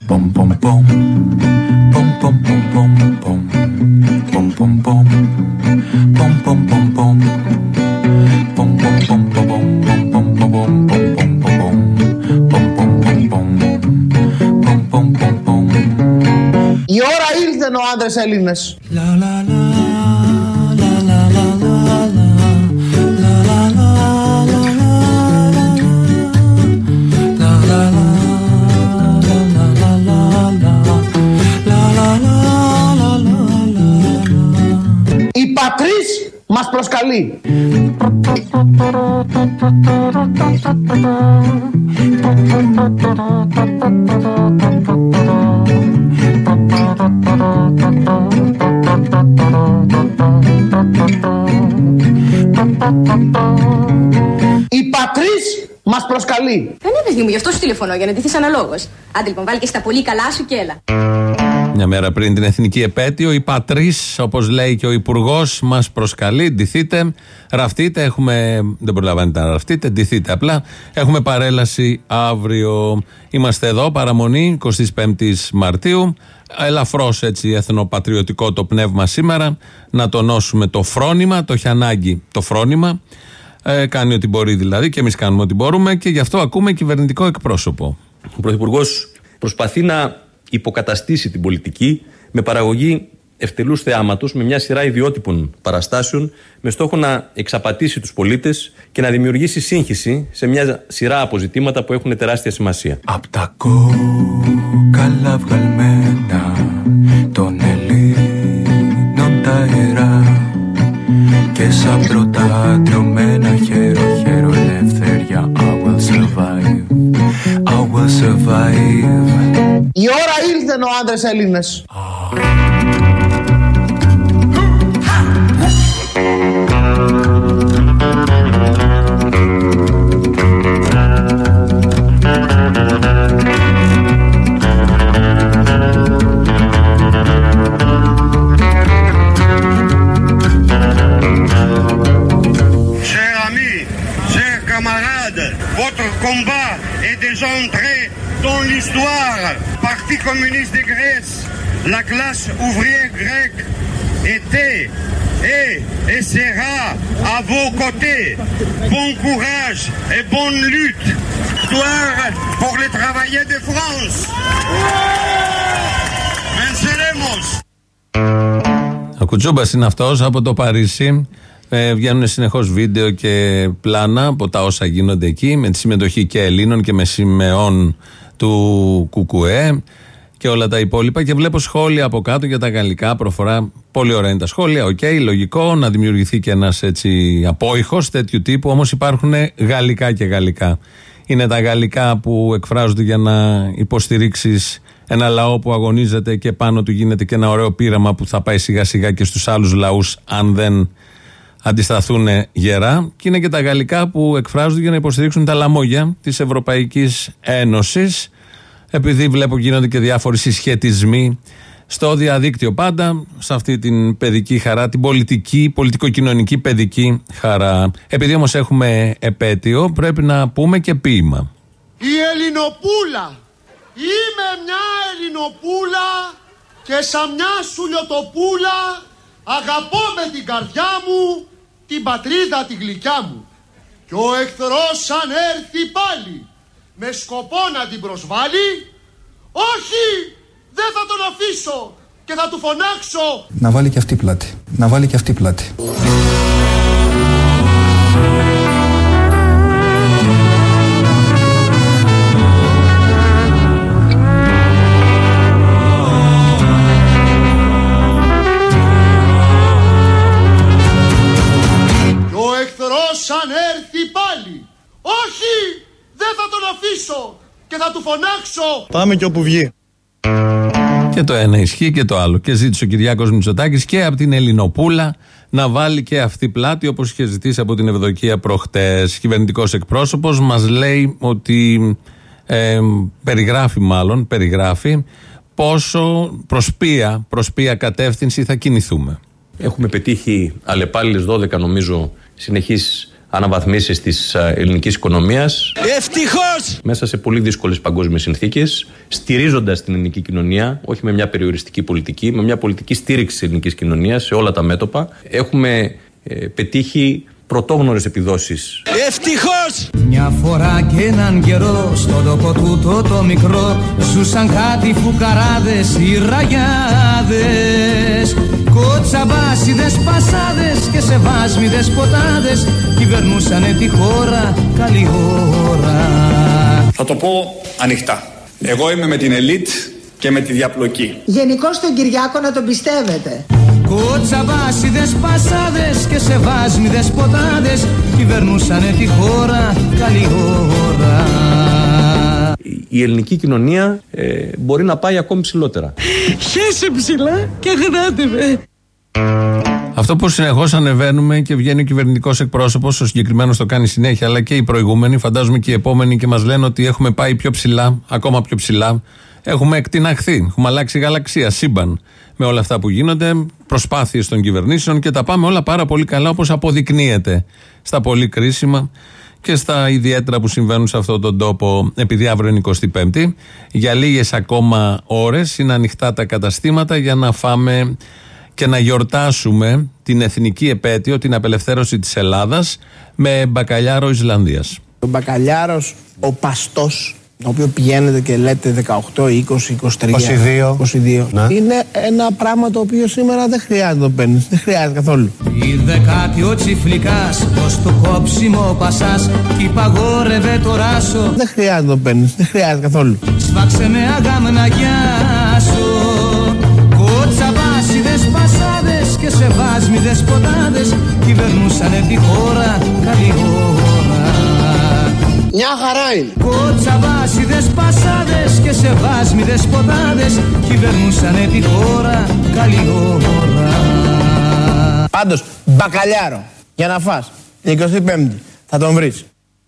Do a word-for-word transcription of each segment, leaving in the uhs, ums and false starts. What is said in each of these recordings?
Η ώρα ήλθε ο άντρες Έλληνες. Η πατρίς μας προσκαλεί. Η πατρίς μας προσκαλεί. Δεν είναι παιδί μου, γι' αυτό σου τηλεφωνώ, για να ντυθείς αναλόγως. Άντε λοιπόν, βάλει και στα πολύ καλά σου και έλα. Μια μέρα πριν την εθνική επέτειο, η πατρίς, όπως λέει και ο υπουργός, μας προσκαλεί. Ντυθείτε, ραφτείτε. Έχουμε. Δεν προλαβαίνετε να ραφτείτε, ντυθείτε απλά. Έχουμε παρέλαση αύριο. Είμαστε εδώ, παραμονή εικοστή πέμπτη Μαρτίου. Ελαφρώς έτσι εθνοπατριωτικό το πνεύμα σήμερα. Να τονώσουμε το φρόνημα, το έχει ανάγκη το φρόνημα. Ε, κάνει ό,τι μπορεί δηλαδή και εμείς κάνουμε ό,τι μπορούμε και γι' αυτό ακούμε κυβερνητικό εκπρόσωπο. Ο Πρωθυπουργός προσπαθεί να υποκαταστήσει την πολιτική με παραγωγή ευτελούς θεάματος, με μια σειρά ιδιότυπων παραστάσεων, με στόχο να εξαπατήσει τους πολίτες και να δημιουργήσει σύγχυση σε μια σειρά αποζητήματα που έχουν τεράστια σημασία. Απ' τα κόκαλα βγαλμένα των Ελλήνων τα ιερά και σαν πρώτα τριωμένα χέρο χέρο ελευθερία. I will survive, I will survive. Η ώρα ήλθε ο άντρες Έλληνες. Votre combat est déjà entré dans l'histoire. Parti communiste de Grèce, la classe ouvrière grecque était et, et sera à vos côtés. Bon courage et bonne lutte. Victoire pour les travailleurs de France. Venceremos. Ο Κουτσούμπας είναι αυτός από το Παρίσι. Ε, βγαίνουν συνεχώς βίντεο και πλάνα από τα όσα γίνονται εκεί, με τη συμμετοχή και Ελλήνων και με σημεών του Κουκουέ και όλα τα υπόλοιπα. Και βλέπω σχόλια από κάτω για τα γαλλικά προφορά. Πολύ ωραία είναι τα σχόλια. Οκ, okay, λογικό να δημιουργηθεί και ένας έτσι απόϊχος τέτοιου τύπου. Όμως υπάρχουν γαλλικά και γαλλικά. Είναι τα γαλλικά που εκφράζονται για να υποστηρίξεις ένα λαό που αγωνίζεται και πάνω του γίνεται και ένα ωραίο πείραμα που θα πάει σιγά σιγά και στους άλλους λαούς, αν δεν αντισταθούν γερά, και είναι και τα γαλλικά που εκφράζονται για να υποστηρίξουν τα λαμόγια της Ευρωπαϊκής Ένωσης, επειδή βλέπω γίνονται και διάφοροι συσχετισμοί στο διαδίκτυο, πάντα σε αυτή την παιδική χαρά, την πολιτική, πολιτικοκοινωνική παιδική χαρά. Επειδή όμως έχουμε επέτειο, πρέπει να πούμε και ποίημα. Η Ελληνοπούλα. Είμαι μια Ελληνοπούλα και σαν μια σουλιοτοπούλα αγαπώ με την καρδιά μου την πατρίδα τη γλυκιά μου. Και ο εχθρός αν έρθει πάλι με σκοπό να την προσβάλλει, όχι, δεν θα τον αφήσω και θα του φωνάξω να βάλει και αυτή πλάτη, να βάλει και αυτή πλάτη. Αν έρθει πάλι, όχι, δεν θα τον αφήσω και θα του φωνάξω πάμε και όπου βγει. Και το ένα ισχύει και το άλλο. Και ζήτησε ο Κυριάκος Μητσοτάκης και από την Ελληνοπούλα να βάλει και αυτή πλάτη, όπως είχε ζητήσει από την Ευδοκία προχτές. Κυβερνητικός εκπρόσωπος μας λέει ότι ε, περιγράφει μάλλον, περιγράφει πόσο προς ποια, προς ποια κατεύθυνση θα κινηθούμε. Έχουμε πετύχει αλλεπάλληλες δώδεκα νομίζω συνεχείς αναβαθμίσεις της ελληνικής οικονομίας. Ευτυχώς! Μέσα σε πολύ δύσκολες παγκόσμιες συνθήκες, στηρίζοντας την ελληνική κοινωνία, όχι με μια περιοριστική πολιτική, με μια πολιτική στήριξη της ελληνικής κοινωνίας σε όλα τα μέτωπα, έχουμε ε, πετύχει πρωτόγνωρες επιδόσεις. Ευτυχώς! Μια φορά και έναν καιρό στον τόπο τούτο το μικρό ζούσαν κάτι φουκαράδες οι ραγιάδες, κοτσαμπάσιδες πασάδες και σεβάσμιδες ποτάδες κυβερνούσανε τη χώρα καλή ώρα. Θα το πω ανοιχτά. Εγώ είμαι με την ελίτ και με τη διαπλοκή. Γενικώς τον Κυριάκο να τον πιστεύετε. Κοτσαμπάσιδες πασάδες και σεβάσμιδες ποτάδες κυβερνούσανε τη χώρα καλή ώρα. Η ελληνική κοινωνία ε, μπορεί να πάει ακόμη ψηλότερα. Χέσε ψηλά και γράτε με. Αυτό που συνεχώς ανεβαίνουμε και βγαίνει ο κυβερνητικός εκπρόσωπος, ο συγκεκριμένος το κάνει συνέχεια, αλλά και οι προηγούμενοι, φαντάζομαι και οι επόμενοι, και μας λένε ότι έχουμε πάει πιο ψηλά, ακόμα πιο ψηλά. Έχουμε εκτιναχθεί, έχουμε αλλάξει γαλαξία, σύμπαν με όλα αυτά που γίνονται, προσπάθειες των κυβερνήσεων και τα πάμε όλα πάρα πολύ καλά, όπως αποδεικνύεται στα πολύ κρίσιμα και στα ιδιαίτερα που συμβαίνουν σε αυτόν τον τόπο. Επειδή αύριο είναι εικοστή πέμπτη, για λίγες ακόμα ώρες είναι ανοιχτά τα καταστήματα για να φάμε και να γιορτάσουμε την εθνική επέτειο, την απελευθέρωση της Ελλάδας με μπακαλιάρο Ισλανδίας. Ο μπακαλιάρος, ο παστός, το οποίο πηγαίνετε και λέτε δεκαοκτώ, είκοσι, είκοσι τρία, είκοσι δύο, είκοσι δύο. Ναι. Είναι ένα πράγμα το οποίο σήμερα δεν χρειάζεται να το παίρνεις, δεν χρειάζεται καθόλου. Είδε κάτι ο τσιφλικάς, πως το κόψιμο πασάς κι υπαγόρευε το ράσο. Δεν χρειάζεται να το παίρνεις, δεν χρειάζεται καθόλου. Σφάξε με αγάμνα γεια σου, κοτσαμπάσιδες πασάδες και σεβάσμιδες ποτάδες κυβερνούσανε τη χώρα καλή ώρα. Μια χαρά είναι. Κοτσαμπάσιδες πασάδες και σεβάσμιδες ποτάδες κυβερνούσανε τη χώρα καλή ώρα. Πάντως, μπακαλιάρο για να φας την εικοστή πέμπτη θα τον βρεις.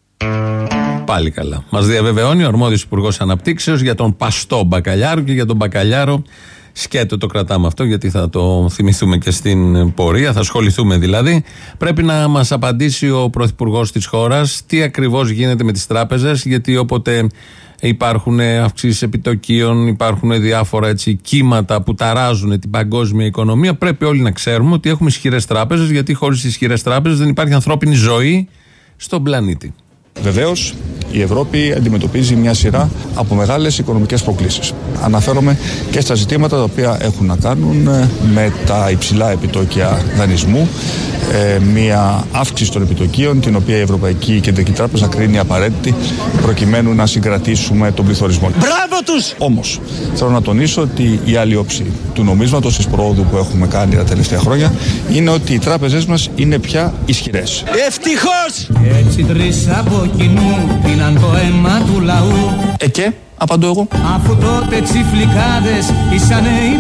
Πάλι καλά. Μας διαβεβαιώνει ο αρμόδιος Υπουργός Αναπτύξεως για τον παστό μπακαλιάρο και για τον μπακαλιάρο. Σκέτο το κρατάμε αυτό, γιατί θα το θυμηθούμε και στην πορεία, θα ασχοληθούμε δηλαδή. Πρέπει να μας απαντήσει ο Πρωθυπουργός της χώρας τι ακριβώς γίνεται με τις τράπεζες, γιατί όποτε υπάρχουν αυξήσεις επιτοκίων, υπάρχουν διάφορα έτσι κύματα που ταράζουν την παγκόσμια οικονομία, πρέπει όλοι να ξέρουμε ότι έχουμε ισχυρές τράπεζες, γιατί χωρίς ισχυρές τράπεζες δεν υπάρχει ανθρώπινη ζωή στον πλανήτη. Βεβαίως, η Ευρώπη αντιμετωπίζει μια σειρά από μεγάλες οικονομικές προκλήσεις. Αναφέρομαι και στα ζητήματα τα οποία έχουν να κάνουν με τα υψηλά επιτόκια δανεισμού, μια αύξηση των επιτοκίων, την οποία η Ευρωπαϊκή Κεντρική Τράπεζα κρίνει απαραίτητη προκειμένου να συγκρατήσουμε τον πληθωρισμό. Μπράβο τους! Όμως, θέλω να τονίσω ότι η άλλη όψη του νομίσματος, της προόδου που έχουμε κάνει τα τελευταία χρόνια, είναι ότι οι τράπεζες μας είναι πια ισχυρές. Ευτυχώς! Έτσι τρεις από κοινού πίναν το αίμα του λαού. Ε και, απαντώ εγώ. Αφού τότε τσιφλικάδες ήσανε οι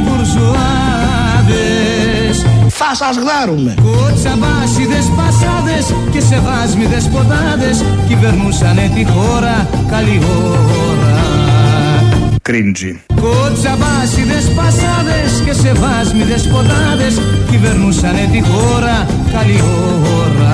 μπουρζουάδες. Θα σας γδάρουμε. Κοτσαμπάσιδες πασάδες και σεβάσμιδες ποτάδες κυβερνούσανε τη χώρα καλή ώρα. Κρίντζι. Κοτσαμπάσιδες πασάδες και σεβάσμιδες ποτάδες κυβερνούσανε τη χώρα καλή ώρα.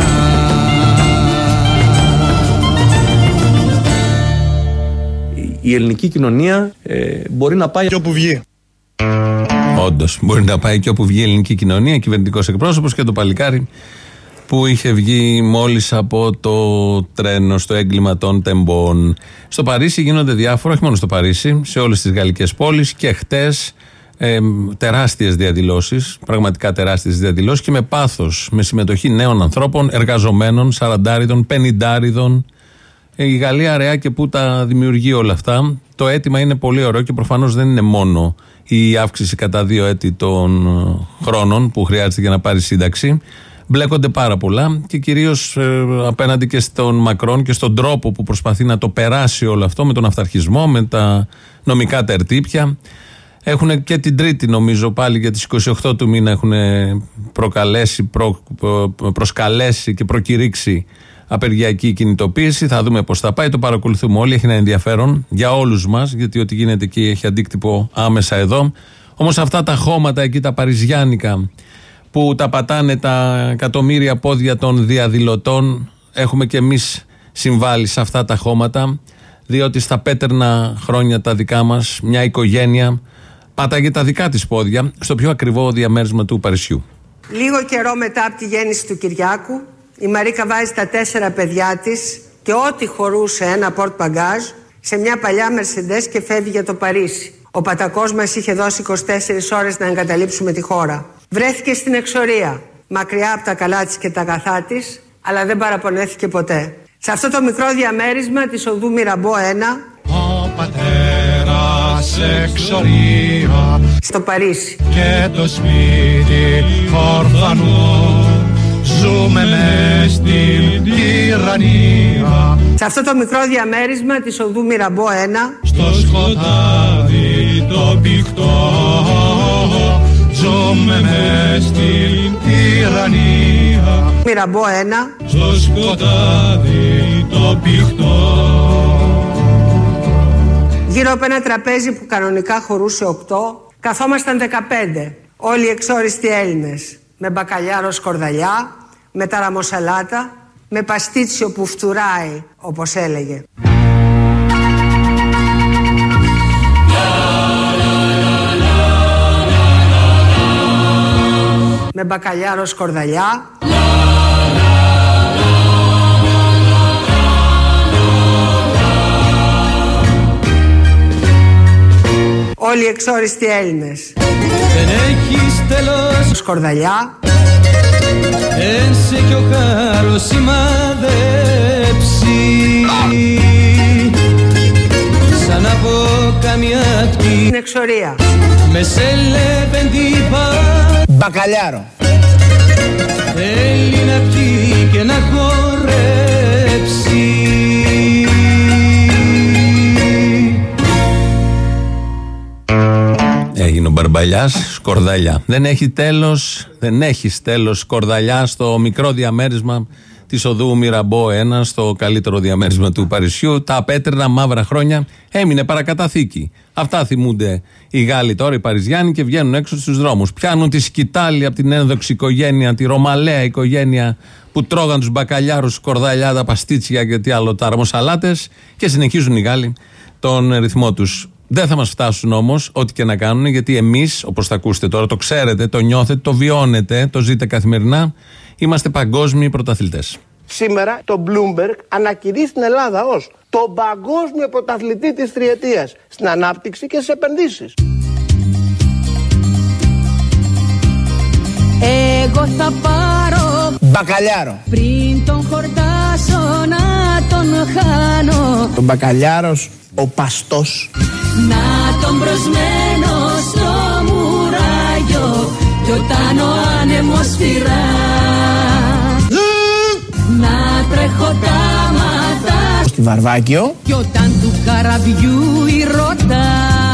Η ελληνική κοινωνία ε, μπορεί να πάει και όπου βγει. Όντως, μπορεί να πάει και όπου βγει η ελληνική κοινωνία, κυβερνητικός εκπρόσωπος και το παλικάρι που είχε βγει μόλις από το τρένο στο έγκλημα των τεμπών. Στο Παρίσι γίνονται διάφορα, όχι μόνο στο Παρίσι, σε όλες τις γαλλικές πόλεις και χτες ε, τεράστιες διαδηλώσεις, πραγματικά τεράστιες διαδηλώσεις και με πάθος, με συμμετοχή νέων ανθρώπων, εργαζομένων, σαραντάριδων, πενηντάριδων. Η Γαλλία αραιά και που τα δημιουργεί όλα αυτά. Το αίτημα είναι πολύ ωραίο και προφανώς δεν είναι μόνο η αύξηση κατά δύο έτη των χρόνων που χρειάζεται για να πάρει σύνταξη. Μπλέκονται πάρα πολλά και κυρίως ε, απέναντι και στον Μακρόν και στον τρόπο που προσπαθεί να το περάσει όλο αυτό με τον αυταρχισμό, με τα νομικά τερτύπια. Έχουν και την Τρίτη, νομίζω, πάλι για τις είκοσι οκτώ του μήνα έχουν προκαλέσει, προ, προσκαλέσει και προκηρύξει απεργιακή κινητοποίηση. Θα δούμε πώς θα πάει. Το παρακολουθούμε όλοι. Έχει ένα ενδιαφέρον για όλους μας, γιατί ό,τι γίνεται εκεί έχει αντίκτυπο άμεσα εδώ. Όμως αυτά τα χώματα εκεί, τα παριζιάνικα, που τα πατάνε τα εκατομμύρια πόδια των διαδηλωτών, έχουμε κι εμείς συμβάλει σε αυτά τα χώματα, διότι στα πέτρνα χρόνια τα δικά μας, μια οικογένεια πάταγε τα δικά της πόδια στο πιο ακριβό διαμέρισμα του Παρισιού. Λίγο καιρό μετά από τη γέννηση του Κυριάκου, η Μαρίκα βάζει τα τέσσερα παιδιά της και ό,τι χωρούσε ένα πορτ μπαγκάζ σε μια παλιά Mercedes και φεύγει για το Παρίσι. Ο πατακός μας είχε δώσει είκοσι τέσσερις ώρες να εγκαταλείψουμε τη χώρα. Βρέθηκε στην εξορία, μακριά από τα καλά της και τα αγαθά της, αλλά δεν παραπονέθηκε ποτέ. Σε αυτό το μικρό διαμέρισμα της οδού Μυραμπό ένα, ο πατέρας εξορία στο Παρίσι, και το σπίτι ορφανό, ζούμε μες στην τυραννία. Σε αυτό το μικρό διαμέρισμα της οδού Μυραμπό ένα, στο σκοτάδι το πηχτό, ζούμε μες στην τυραννία. Μυραμπό ένα, στο σκοτάδι το πηχτό. Γύρω από ένα τραπέζι που κανονικά χωρούσε οκτώ, καθόμασταν δεκαπέντε, όλοι οι εξόριστοι Έλληνες, με μπακαλιάρο σκορδαλιά, με ταραμοσαλάτα, με παστίτσιο που φτουράει, όπως έλεγε. Με μπακαλιάρο σκορδαλιά, όλοι οι εξόριστοι Έλληνες. Δεν έχεις τέλος σκορδαλιά, ένσε κι ο χάρος σημαδέψει, σαν από καμιά ακτή την εξορία, με σελεπεντίπα μπακαλιάρο. Θέλει να πιει και να χορέψει. Έγινε ο Μπαρμπαλιάς, σκορδαλιά. Δεν έχει τέλος, δεν έχει τέλος σκορδαλιά στο μικρό διαμέρισμα της οδού Μυραμπό ένα, στο καλύτερο διαμέρισμα του Παρισιού. Τα απέτρενα μαύρα χρόνια έμεινε παρακαταθήκη. Αυτά θυμούνται οι Γάλλοι τώρα, οι Παριζιάνοι, και βγαίνουν έξω στους δρόμους. Πιάνουν τη σκητάλη από την ένδοξη οικογένεια, τη ρωμαλαία οικογένεια που τρώγαν τους μπακαλιάρους, σκορδαλιά, τα παστίτσια και τι άλλο, τα αρμοσαλάτες, και συνεχίζουν οι Γάλλοι τον ρυθμό τους. Δεν θα μας φτάσουν όμως, ό,τι και να κάνουν, γιατί εμείς, όπως θα ακούσετε τώρα, το ξέρετε, το νιώθετε, το βιώνετε, το ζείτε καθημερινά, είμαστε παγκόσμιοι πρωταθλητές. Σήμερα το Bloomberg ανακηρύσσει την Ελλάδα ως τον παγκόσμιο πρωταθλητή της τριετίας στην ανάπτυξη και στις επενδύσεις. Εγώ θα πάρω μπακαλιάρο. Πριν τον χορτάσω να τον χάνω. Ο μπακαλιάρος, ο παστός. Να τον προσμένω στο μουράγιο κι όταν ο άνεμος φυρά, να τρέχω τα μάτια στη Βαρβάκιο κι όταν του καραβιού η ρότα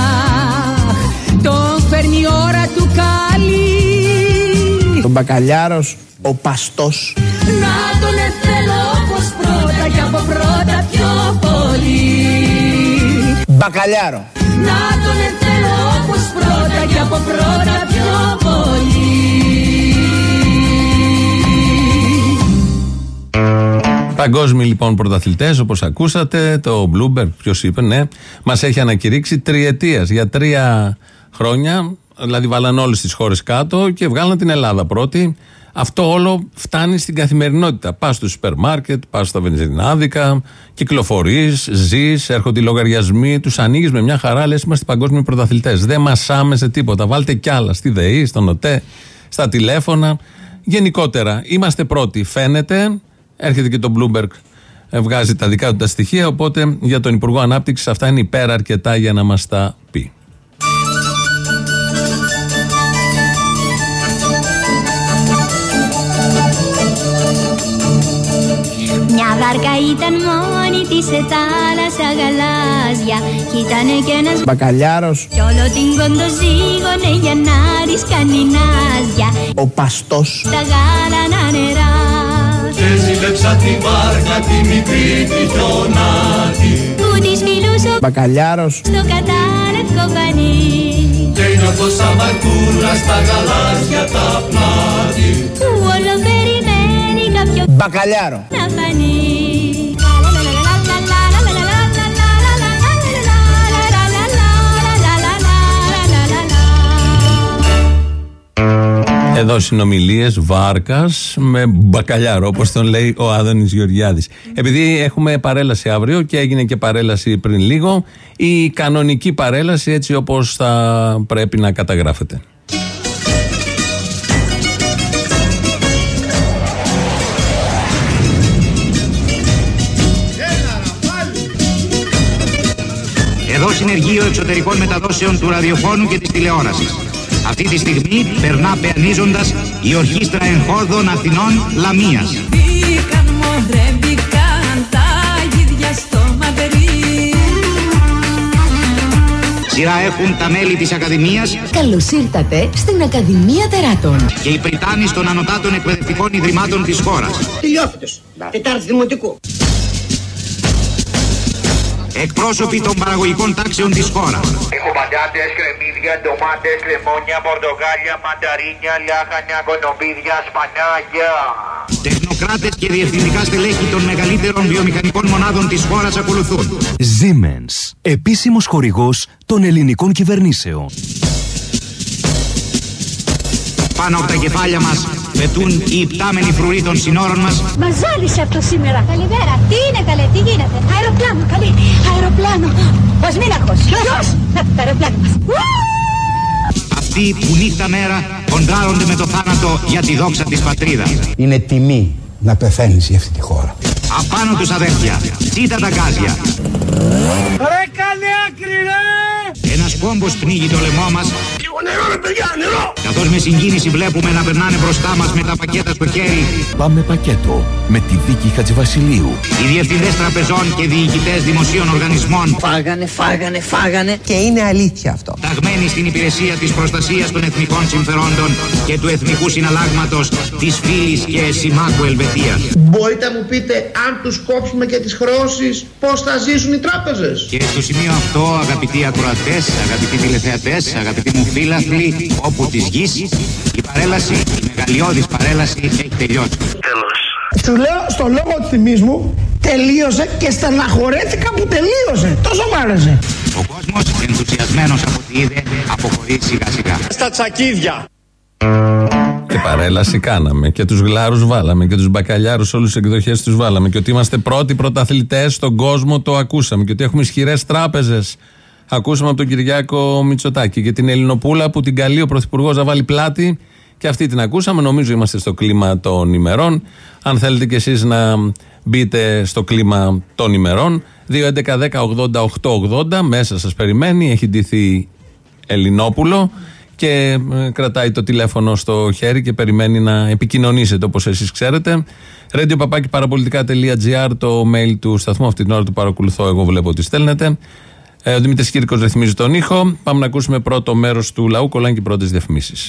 τον φέρνει η ώρα του καλή. Ο μπακαλιάρος, ο παστός. Να τον εθέλω όπως πρώτα κι από πρώτα πιο πολύ. Μπακαλιάρο. Να τον εθέλω όπως πρώτα κι από πρώτα πιο πολύ. Παγκόσμιοι λοιπόν πρωταθλητές, όπως ακούσατε, το Bloomberg, ποιος είπε, ναι, μας έχει ανακηρύξει τριετίας για τρία χρόνια, δηλαδή βάλαν όλες τις χώρες κάτω και βγάλαν την Ελλάδα πρώτη. Αυτό όλο φτάνει στην καθημερινότητα. Πας στο σούπερ μάρκετ, πας στα βενζινάδικα, κυκλοφορείς, ζεις, έρχονται οι λογαριασμοί, τους ανοίγεις με μια χαρά, λες είμαστε παγκόσμιοι πρωταθλητές. Δεν μασάμε σε τίποτα. Βάλτε κι άλλα στη ΔΕΗ, στον ΟΤΕ, στα τηλέφωνα. Γενικότερα είμαστε πρώτοι. Φαίνεται, έρχεται και το Bloomberg, βγάζει τα δικά του τα στοιχεία. Οπότε για τον Υπουργό Ανάπτυξης αυτά είναι υπέρα αρκετά για να μας τα πει. Μια βάρκα ήταν μόνη της σε θάλασσα γαλάζια κι ήτανε κι ένας μπακαλιάρος κι όλο την κοντοζύγωνε για να της κάνει νάζια. Ο παστός Τα γάλανα νερά και ζήλεψα τη βάρκα τη μικρή τη γιονάτη που της μιλούσε ο μπακαλιάρος στο κατάλευκο πανί και νιώθω σαν βαρκούλα στα γαλάζια τα πλάτη που όλο περιμένει κάποιο μπακαλιάρο. Εδώ συνομιλίες Βάρκας με μπακαλιάρο, όπως τον λέει ο Άδωνης Γεωργιάδης. Επειδή έχουμε παρέλαση αύριο και έγινε και παρέλαση πριν λίγο, η κανονική παρέλαση έτσι όπως θα πρέπει να καταγράφεται. Εδώ συνεργείο εξωτερικών μεταδόσεων του ραδιοφώνου και της τηλεόρασης. Αυτή τη στιγμή περνά πεανίζοντας η Ορχήστρα Εγχώδων Αθηνών Λαμίας. Μπήκαν μωρέ, μπήκαν τα γίδια στο Μαδρί. Σειρά έχουν τα μέλη της Ακαδημίας. Καλώς ήρθατε στην Ακαδημία Τεράτων. Και οι πριτάνεις των ανωτάτων εκπαιδευτικών ιδρυμάτων της χώρας. Τελειόφυτος, τετάρτη δημοτικού. Εκπρόσωποι των παραγωγικών τάξεων της χώρας. Έχω πατάτες, κρεμμύδια, ντομάτες, λεμόνια, πορτοκάλια, μανταρίνια, λάχανια, κονοπίδια, σπανάκια. Τεχνοκράτες και διευθυντικά στελέχη των μεγαλύτερων βιομηχανικών μονάδων της χώρας ακολουθούν. Siemens, επίσημος χορηγός των ελληνικών κυβερνήσεων. Πάνω από τα κεφάλια μας πετούν οι υπτάμενοι φρουροί των συνόρων μας. Μας ζάλισε αυτό σήμερα. Καλημέρα. Τι είναι καλέ, τι γίνεται. Αεροπλάνο, καλή. Αεροπλάνο. Ποσμήναχος. Ποιος? Το αεροπλάνο μας. Αυτοί που νύχτα μέρα κοντράρονται με το θάνατο για τη δόξα της πατρίδας. Είναι τιμή να πεθαίνεις για αυτή τη χώρα. Απάνω τους αδέρφια, τσίτα τα γκάζια. Ρε καλέ άκρη ρε! Ένας κόμπος πνίγει το λαιμό μας. Λίγο νερό ρε παιδιά, νερό! Καθώς με συγκίνηση βλέπουμε να περνάνε μπροστά μας με τα πακέτα στο χέρι. Πάμε πακέτο με τη Βίκη Χατζηβασιλείου. Οι διευθυντές τραπεζών και διοικητές δημοσίων οργανισμών. Φάγανε, φάγανε, φάγανε. Και είναι αλήθεια αυτό. Ταγμένοι στην υπηρεσία της προστασίας των εθνικών συμφερόντων και του εθνικού συναλλάγματος της Φίλης και Συμμάχου Ελβετίας. Μπορείτε να μου πείτε αν τους κόψουμε και τις χρεώσεις πώς θα ζήσουν οι τράπεζες? Και στο σημείο αυτό, αγαπητοί ακροατές, αγαπητοί τηλεθεατές, αγαπητοί μου φίλαθλοι, όπου της γης, η παρέλαση, η μεγαλειώδης παρέλαση έχει τελειώσει. Τέλος. Σου λέω στο λόγο του τιμής μου, τελείωσε και στεναχωρέθηκα που τελείωσε. Τόσο μ' άρεσε. Ο κόσμος, ενθουσιασμένος από ό,τι είδε, αποχωρεί σιγά σιγά. Στα τσακίδια. Και παρέλαση κάναμε και τους γλάρους βάλαμε και τους μπακαλιάρους όλους τις εκδοχές τους βάλαμε και ότι είμαστε πρώτοι πρωταθλητές στον κόσμο το ακούσαμε και ότι έχουμε ισχυρές τράπεζες. Ακούσαμε από τον Κυριάκο Μητσοτάκη και την Ελληνοπούλα που την καλεί ο Πρωθυπουργός να βάλει πλάτη και αυτή την ακούσαμε. Νομίζω είμαστε στο κλίμα των ημερών. Αν θέλετε κι εσείς να μπείτε στο κλίμα των ημερών, δύο έντεκα δέκα ογδόντα οκτώ ογδόντα μέσα σας περιμένει, έχει ντυθεί Ελληνόπουλο και κρατάει το τηλέφωνο στο χέρι και περιμένει να επικοινωνήσετε όπως εσείς ξέρετε. radio παπάκι παραπολιτικά τελεία τζι άρ το mail του σταθμού. Αυτή την ώρα του παρακολουθώ, εγώ βλέπω ότι στέλνετε. Ο Δημήτρης Κύρκος ρυθμίζει τον ήχο. Πάμε να ακούσουμε πρώτο μέρος του λαού. Κολλάνε και οι πρώτες διαφημίσεις.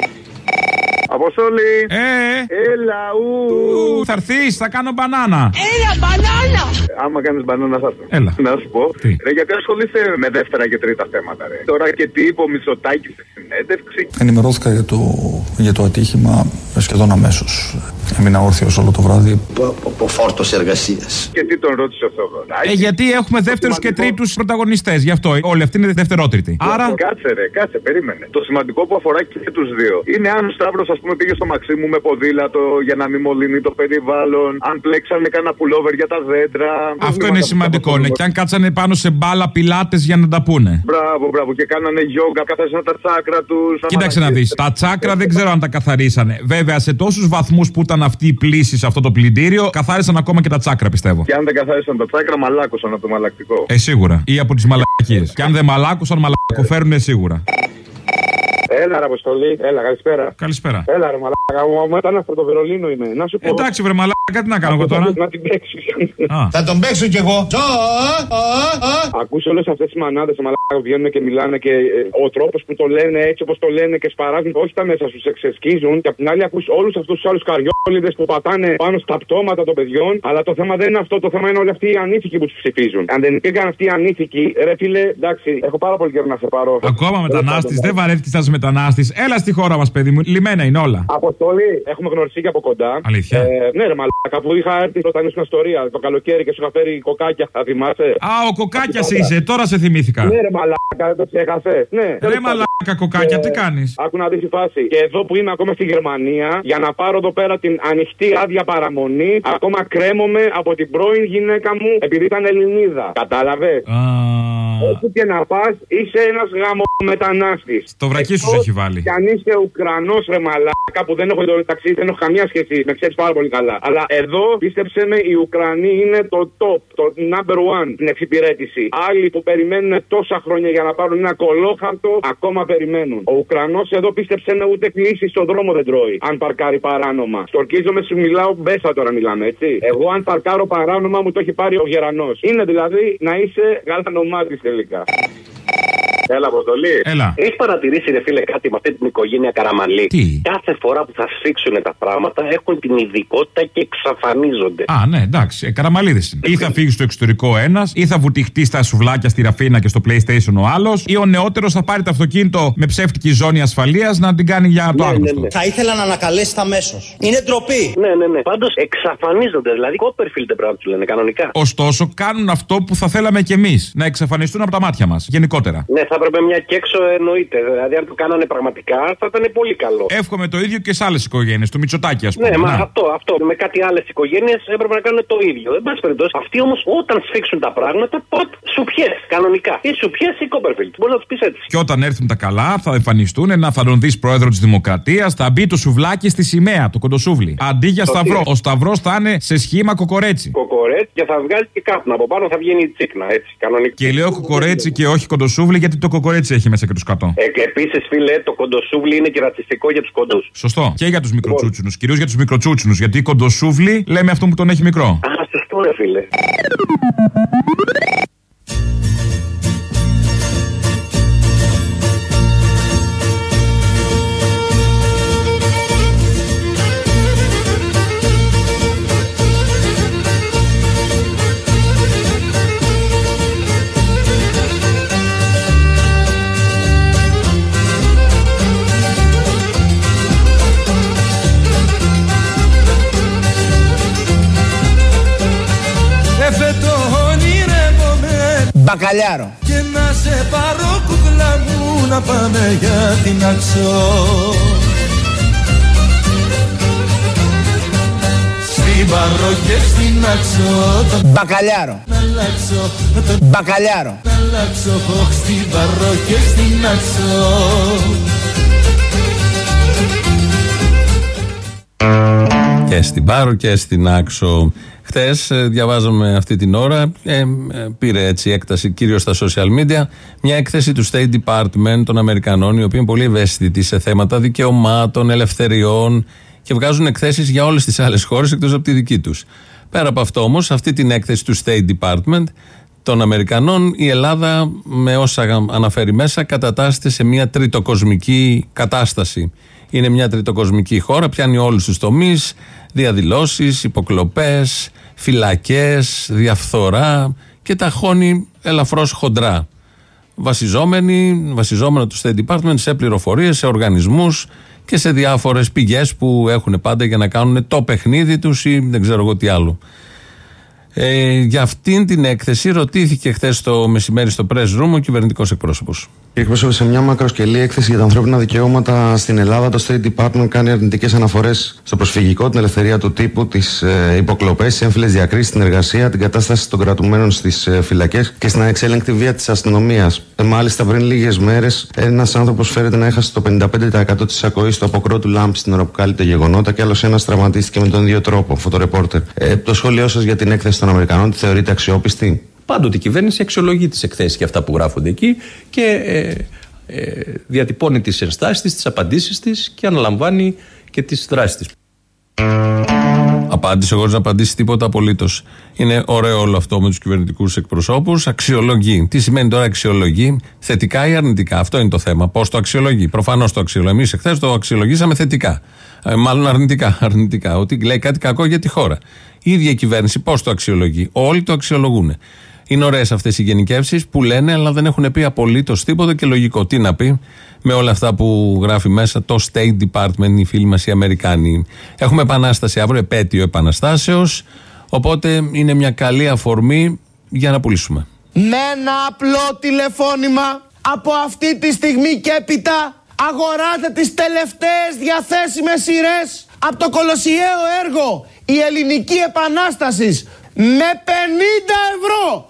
Αποστόλη! Ε! Έλα, ου! ου θα έρθεις, θα κάνω μπανάνα! Έλα, μπανάνα! Άμα κάνεις μπανάνα, θα έρθω. Έλα. Να σου πω. Τι? Ρε, γιατί ασχολείσαι με δεύτερα και τρίτα θέματα, ρε. Τώρα και τι είπε ο Μητσοτάκης στη συνέντευξη. Ενημερώθηκα για το, για το ατύχημα σχεδόν αμέσως. Έμεινα όρθιος όλο το βράδυ. Από φόρτος εργασίας. Και τι τον ρώτησε αυτό ο Βροντάκης. Ε, γιατί έχουμε δεύτερους και τρίτους πρωταγωνιστές. Γι' αυτό όλοι αυτοί είναι δευτερότριτοι. Άρα. Κάτσε, ρε, κάτσε, περίμενε. Το σημαντικό που αφορά και τους δύο είναι αν ο Σταύρος, ας πούμε, πήγε στο Μαξίμου με ποδήλατο για να μην μολύνει το περιβάλλον, αν πλέξανε κανένα πουλόβερ για τα δέντρα. Αυτό είναι σημαντικό, ναι. Και αν κάτσανε πάνω σε μπάλα πιλάτες για να τα πούνε. Μπράβο, μπράβο. Και κάνανε γιόγκα, καθαρίσαν τα τσάκρα τους. Κοίταξε να δεις. Τα τσάκρα δεν ξέρω αν τα καθαρίσανε. Βέβαια, σε τόσους βαθμούς που ήταν αυτή η πλήση σε αυτό το πλυντήριο, καθάρισαν ακόμα και τα τσάκρα, πιστεύω. Και αν δεν καθάρισαν τα τσάκρα, μαλάκωσαν από το μαλακτικό. Ε, σίγουρα. Ή από τις μαλακίες. Και αν δεν μαλάκωσαν, μαλακοφέρουνε σίγουρα. Έλα, ρε Αποστολή, έλα, καλησπέρα. Καλησπέρα. Έλα, ρε μαλάκα, μου μετανάστα από το Βερολίνο είμαι. Να σου πω. Εντάξει, βρε μαλάκα, τι να κάνω εγώ τώρα. Να την παίξεις. Θα τον παίξω κι εγώ. Ακούς όλες αυτές τις μανάδες μαλάκα που βγαίνουν και μιλάνε και ο τρόπος που το λένε έτσι όπως το λένε και σπαράζουν, όχι τα μέσα σου, σε ξεσκίζουν. Και απ' την άλλη ακούς όλους αυτούς τους άλλους καριόλιδες που πατάνε πάνω στα πτώματα των παιδιών. Αλλά το θέμα δεν είναι αυτό, το θέμα είναι όλοι αυτοί οι ανήθικοι που τους ψηφίζουν. Αν δεν υπήρχαν αυτοί οι ανήθικοι, ρε φίλε, εντάξει, έχω πάρα πολύ καιρό να σε πάρω. Ακόμα μετανάστης, δεν βαρέθηκες να είσαι μετανάστης. Έλα στη χώρα μας, παιδί μου, λιμένα είναι όλα. Από Αποστολή, έχουμε γνωριστεί και από κοντά. Αλήθεια. Ε, ναι, ρε μαλάκα, που είχα έρθει όταν ήσουν ιστορία το καλοκαίρι και σου είχα φέρει κοκάκια, θα θυμάσαι. Α, ο κοκάκια είσαι, τώρα σε θυμήθηκα. Ναι, ρε μαλάκα, δεν το ξέχασες. Ναι, ρε μαλάκα, κοκάκια, τι κάνεις. Άκου να δεις η φάση. Και εδώ που είμαι ακόμα στη Γερμανία, για να πάρω εδώ πέρα την ανοιχτή άδεια παραμονή, ακόμα κρέμομαι από την πρώην γυναίκα μου επειδή ήταν Ελληνίδα. Κατάλαβες. Όπου και να πας, είσαι ένας γαμομετανάστης. Το βρακί σου έχει βάλει. Και αν είσαι Ουκρανός, ρε μαλάκα, που δεν έχω το μεταξύ, δεν έχω καμία σχέση, με ξέρεις πάρα πολύ καλά. Αλλά εδώ, πίστεψε με, οι Ουκρανοί είναι το top, το number one στην εξυπηρέτηση. Άλλοι που περιμένουν τόσα χρόνια για να πάρουν ένα κολόχαρτο, ακόμα περιμένουν. Ο Ουκρανός εδώ, πίστεψε με, ούτε κλείσει στον δρόμο δεν τρώει. Αν παρκάρει παράνομα. Στορκίζομαι, σου μιλάω μπέσα τώρα μιλάμε, έτσι. Εγώ, αν παρκάρω παράνομα, μου το έχει πάρει ο Γερανός. Είναι δηλαδή να είσαι γαλανομάτης τελικά. Έλα, Αποστολή. Έλα. Έχει παρατηρήσει, ρε φίλε, κάτι με αυτή την οικογένεια Καραμαλή. Τι? Κάθε φορά που θα σφίξουν τα πράγματα έχουν την ειδικότητα και εξαφανίζονται. Α, ναι, εντάξει. Ε, Καραμαλίδες είναι. Ή θα φύγει στο εξωτερικό ένας, ή θα βουτυχτεί στα σουβλάκια στη Ραφίνα και στο PlayStation ο άλλος, ή ο νεότερος θα πάρει το αυτοκίνητο με ψεύτικη ζώνη ασφαλείας να την κάνει για το ναι, άγνωστο. Ναι, ναι. Θα ήθελα να ανακαλέσετε αμέσως. Είναι ντροπή. Ναι, ναι, ναι. Πάντως εξαφανίζονται. Δηλαδή, Κόπερφιλντ πρέπει να του λένε κανονικά. Ωστόσο, κάνουν αυτό που θα θέλαμε κι εμείς. Να εξαφανιστούν από τα μάτια μας. Γενικότερα. Ναι, θα έπρεπε μια και έξω εννοείται. Δηλαδή, αν το κάνανε πραγματικά, θα ήταν πολύ καλό. Εύχομαι το ίδιο και σε άλλες οικογένειες. Του Μητσοτάκη, ας πούμε. Ναι, μα αυτό, αυτό. Με κάτι άλλες οικογένειες έπρεπε να κάνουν το ίδιο. Εν πάση περιπτώσει, αυτοί όμως όταν σφίξουν τα πράγματα, ποτ σου πιες κανονικά. Ή σου πιες ή Κόπερφιλντ. Μπορεί να του πει έτσι. Και όταν έρθουν τα καλά, θα εμφανιστούν ένα θα τον δεις πρόεδρο της Δημοκρατίας, θα μπει το σουβλάκι στη σημαία, το κοντοσούβλι. Αντί για σταυρό, ο σταυρός θα είναι σε σχήμα κοκορέτσι. Κοκορέτσι και θα βγάλει και κάπου. Από πάνω θα βγαίνει η τσίκνα, έτσι, κανονικά. Και λέω κοκορέτσι και όχι κοντοσούβλι, γιατί το κοκορέτσι έχει μέσα και τους κατώ. Ε, επίσης, φίλε, το κοντοσούβλι είναι και ρατσιστικό για τους κοντούς. Σωστό. Και για τους μικροτσούτσουνους. Κυρίως για τους μικροτσούτσουνους. Γιατί κοντοσούβλι λέμε αυτό που τον έχει μικρό. Α, σωστό, ρε φίλε. Μπακαλιάρο. Και να σε πάρω κουκλά μου να πάμε για την Αξό. Στην Παρό και στην Αξό. Μπακαλιάρο. Να αλλάξω. Μπακαλιάρο. Να αλλάξω. Στην Παρό και στην Αξό. Και στην Πάρο και στην Άξο. Χθες διαβάζαμε αυτή την ώρα, ε, πήρε έτσι έκταση κυρίως στα social media, μια έκθεση του State Department των Αμερικανών, οι οποίοι είναι πολύ ευαίσθητοι σε θέματα δικαιωμάτων, ελευθεριών και βγάζουν εκθέσεις για όλες τις άλλες χώρες εκτός από τη δική τους. Πέρα από αυτό όμως, αυτή την έκθεση του State Department των Αμερικανών, η Ελλάδα με όσα αναφέρει μέσα κατατάσσεται σε μια τριτοκοσμική κατάσταση. Είναι μια τριτοκοσμική χώρα, πιάνει όλους τους τομείς, διαδηλώσεις, υποκλοπές, φυλακές, διαφθορά και τα χώνει ελαφρώς χοντρά. Βασιζόμενοι, βασιζόμενο του State Department σε πληροφορίες, σε οργανισμούς και σε διάφορες πηγές που έχουν πάντα για να κάνουν το παιχνίδι τους ή δεν ξέρω εγώ τι άλλο. Ε, για αυτήν την έκθεση ρωτήθηκε χθες το μεσημέρι στο press room ο κυβερνητικός εκπρόσωπος. Κύριε εκπρόσωπε, σε μια μακροσκελή έκθεση για τα ανθρώπινα δικαιώματα στην Ελλάδα, το State Department κάνει αρνητικές αναφορές στο προσφυγικό, την ελευθερία του τύπου, τις ε, υποκλοπές, τις έμφυλες διακρίσεις στην εργασία, την κατάσταση των κρατουμένων στις ε, φυλακές και στην ανεξέλεγκτη βία της αστυνομίας. Ε, μάλιστα, πριν λίγες μέρες, ένας άνθρωπος φέρεται να έχασε το πενήντα πέντε τοις εκατό της ακοής του αποκρό του λάμπη στην ώρα που κάλυπτε γεγονότα και άλλος ένας τραυματίστηκε με τον ίδιο τρόπο, φωτορεπόρτερ. Ε, το σχόλιο σας για την έκθεση των Αμερικανών, τη θεωρείτε αξιόπιστη? Πάντοτε η κυβέρνηση αξιολογεί τις εκθέσεις και αυτά που γράφονται εκεί και ε, ε, διατυπώνει τις ενστάσεις της, τις απαντήσεις της και αναλαμβάνει και τις δράσεις της. Απάντησε χωρίς να απαντήσει τίποτα απολύτως. Είναι ωραίο όλο αυτό με τους κυβερνητικούς εκπροσώπους. Αξιολογεί. Τι σημαίνει τώρα αξιολογεί, θετικά ή αρνητικά? Αυτό είναι το θέμα. Πώς το αξιολογεί? Προφανώς το αξιολογεί. Εμείς εχθές το αξιολογήσαμε θετικά. Ε, μάλλον αρνητικά, αρνητικά. Ότι λέει κάτι κακό για τη χώρα. Η ίδια η κυβέρνηση πώς το αξιολογεί? Όλοι το αξιολογούν. Είναι ωραίες αυτές οι γενικεύσεις που λένε, αλλά δεν έχουν πει απολύτως τίποτα και λογικό. Τι να πει με όλα αυτά που γράφει μέσα το State Department, οι φίλοι μας οι Αμερικάνοι. Έχουμε επανάσταση αύριο, επέτειο επαναστάσεως. Οπότε είναι μια καλή αφορμή για να πουλήσουμε. Με ένα απλό τηλεφώνημα από αυτή τη στιγμή και έπειτα αγοράτε τις τελευταίες διαθέσιμες σειρές από το κολοσιαίο έργο «Η Ελληνική Επανάσταση» με πενήντα ευρώ.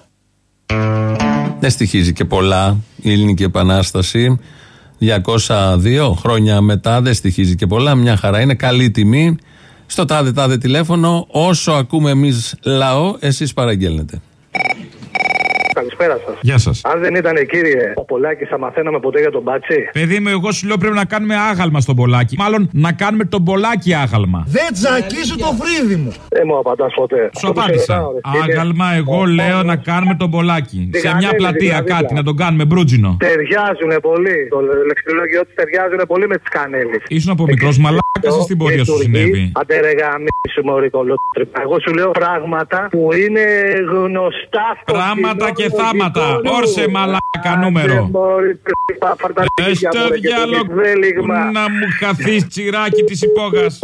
Δεν στοιχίζει και πολλά η Ελληνική Επανάσταση. διακόσια δύο χρόνια μετά δεν στοιχίζει και πολλά. Μια χαρά, είναι καλή τιμή. Στο τάδε τάδε τηλέφωνο, όσο ακούμε εμείς λαό, εσείς παραγγέλνετε. Καλησπέρα σας. Γεια σας. Αν δεν ήταν, κύριε, ο Πολάκης, θα μαθαίναμε ποτέ για τον Μπάτσι. Παιδί μου, εγώ σου λέω πρέπει να κάνουμε άγαλμα στον Πολάκη. Μάλλον να κάνουμε τον Πολάκη άγαλμα. Δεν τσακίσω το φρύδι μου. Δεν μου απαντάς ποτέ. Σου απάντησα. Άγαλμα, εγώ λέω να κάνουμε τον Πολάκη. Σε μια πλατεία κάτι, να τον κάνουμε μπρούτζινο. Ταιριάζουν πολύ. Το λεξιλόγιο του ταιριάζουν πολύ με τις κανέλες. Ήσουν από μικρός μαλάκας ή στην πορεία σου συνέβη? Αντερεγαμίσου μωρή κολότρυπα. Εγώ σου λέω πράγματα που είναι γνωστά. Πράγματα και θάματα. Όρσε μαλάκα νούμερο. Έστε διάλογο να μου χαθείς τσιράκι της υπόγας.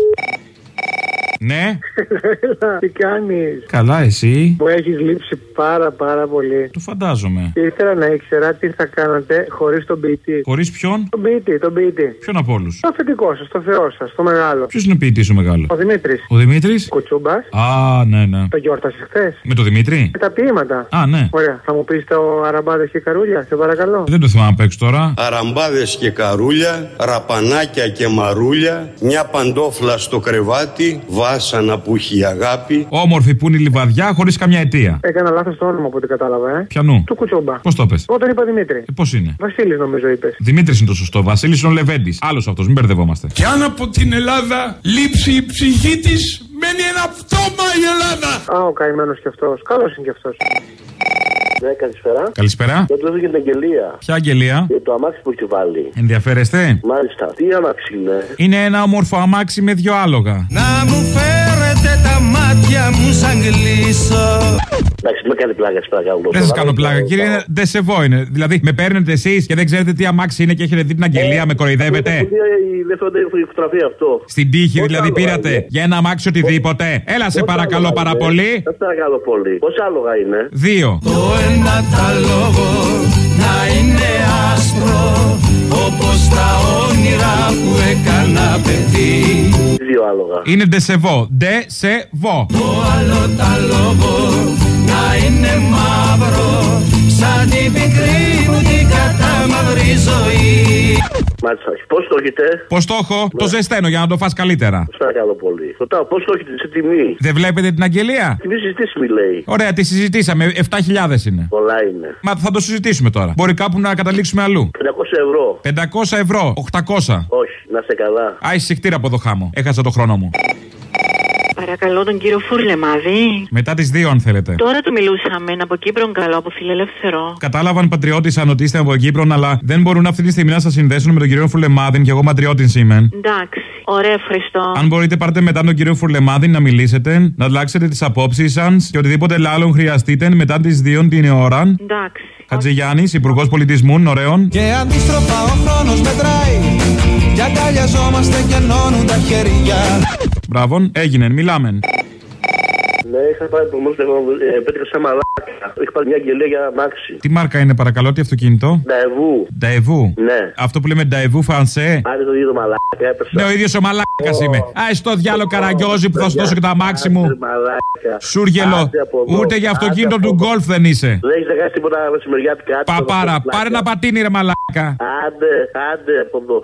Ναι. Τι κάνεις? Καλά, εσύ? Μου έχεις λείψει πάρα πάρα πολύ. Το φαντάζομαι. Και ήθελα να ήξερα τι θα κάνατε χωρίς τον ποιητή. Χωρίς ποιον? Τον ποιητή, τον ποιητή. Ποιον από όλους? Το αφεντικό σας, το Θεό σας, το μεγάλο. Ποιος είναι ο ποιητής ο μεγάλος? Ο Δημήτρης. Ο Δημήτρης? Κουτσούμπας. Α, ναι, ναι. Το γιόρτασε χθες. Με το Δημήτρη? Με τα ποίηματα. Α, ναι. Ωραία. Θα μου πεις το αραμπάδες και καρούλια, σε παρακαλώ. Δεν το θυμάμαι απ' έξω τώρα. Αραμπάδες και καρούλια, ραπανάκια και μαρούλια, μια παντόφλα στο κρεβάτι, βάσανα που έχει η αγάπη. Όμορφη που είναι η λιβαδιά χωρίς καμιά αιτία. Έκανα λάθος το όνομα από ό,τι κατάλαβα, ε. Πιανού? Του Κουτσούμπα. Πώς το πες? Εγώ τον είπα Δημήτρη. Ε, πώς είναι? Βασίλης νομίζω είπες. Δημήτρης είναι το σωστό. Βασίλης είναι ο Λεβέντης. Άλλος αυτός, μην μπερδευόμαστε. Κι αν από την Ελλάδα λείψει η ψυχή της, μένει ένα πτώμα η Ελλάδα. Α, ο καημένος κι αυτός. Καλός είναι κι αυτός. Ναι, καλησπέρα. Καλησπέρα. Δεν το έδωσε την αγγελία. Ποια αγγελία? Για το αμάξι που έχει βάλει. Ενδιαφέρεστε? Μάλιστα. Τι αμάξι είναι? Είναι ένα όμορφο αμάξι με δυο άλογα. Να μου φέρετε τα μάτια μου σαν κλείσω. Εντάξει, με κάνει πλάκα, σας παρακαλώ. Δεν σας κάνω πλάκα, κύριε, είναι ντεσεβό είναι. Δηλαδή, με παίρνετε εσείς και δεν ξέρετε τι αμάξι είναι και έχετε δει την αγγελία, με κοροϊδεύετε. Δεν φαίνεται φωτογραφία αυτό. Στην τύχη δηλαδή πήρατε για ένα αμάξι οτιδήποτε. Έλα σε παρακαλώ πάρα πολύ. Σας παρακαλώ πολύ. Πόσα άλογα είναι? Δύο. Το ένα τα λόγο να είναι άσπρο, όπως τα όνειρα που έκανα παιδί. Δύο άλογα. Είναι ντεσεβό. Ντεσεβό. Το άλλο τα λόγο να είναι μαύρο, σαν την πικρή μου την κατάμαυρη ζωή. Μάλιστα. Πώς το έχετε? Πώς το έχω? Το ζεσταίνω για να το φας καλύτερα. Σας παρακαλώ πολύ. Ρωτάω, πώς το έχετε σε τιμή? Δεν βλέπετε την αγγελία? Τιμή συζητήσιμη λέει. Ωραία, τη συζητήσαμε. επτά χιλιάδες είναι. Πολλά είναι. Μα θα το συζητήσουμε τώρα. Μπορεί κάπου να καταλήξουμε αλλού. πεντακόσια ευρώ. πεντακόσια ευρώ. οκτακόσια. Όχι, να σε καλά. Άι, συχτήρα από εδώ χάμω. Έχασα το χρόνο μου. Παρακαλώ τον κύριο Φουρλεμάδη. Μετά τις δύο, αν θέλετε. Τώρα του μιλούσαμε, από Κύπρο, καλό, από Φιλελεύθερο. Κατάλαβαν πατριώτησαν ότι είστε από Κύπρο, αλλά δεν μπορούν αυτή τη στιγμή να σας συνδέσουν με τον κύριο Φουρλεμάδη και εγώ πατριώτης είμαι. Εντάξει. Ωραία, ευχαριστώ. Αν μπορείτε, πάρτε μετά τον κύριο Φουρλεμάδη να μιλήσετε, να αλλάξετε τις απόψεις σας και οτιδήποτε άλλο χρειαστείτε μετά τις δύο την ώρα. Εντάξει. Χατζηγιάννης, Υπουργός Πολιτισμού, ωραίων. Και αντίστροφα ο χρόνος μετράει. Κι αγκαλιαζόμαστε και ενώνουν τα χέρια. Μπράβο, έγινε, μιλάμε. Ναι, είχα πάρει το μόνο ε, πέτυχα σε μαλάκα. Είχα πάρει μια αγγελία για αμάξι. Τι μάρκα είναι, παρακαλώ, τι αυτοκίνητο? Νταεβού. Νταεβού. Ναι. Αυτό που λέμε Νταεβού Φρανσέ. Άρε το ίδιο μαλάκα, έπεσα. Ναι, ο ίδιος ο μαλάκας oh. είμαι. Α, στο διάλογο Καραγκιόζη που θα σου δώσω και το αμάξι μου. Σούργελο. Ούτε για αυτοκίνητο του γκολφ δεν είσαι. Δεν έχεις δεχάσει τίποτα μεσημεριάτικα. Παπάρα, πάρε ένα πατίνι ρε μαλάκα. Άντε, άντε από εδώ.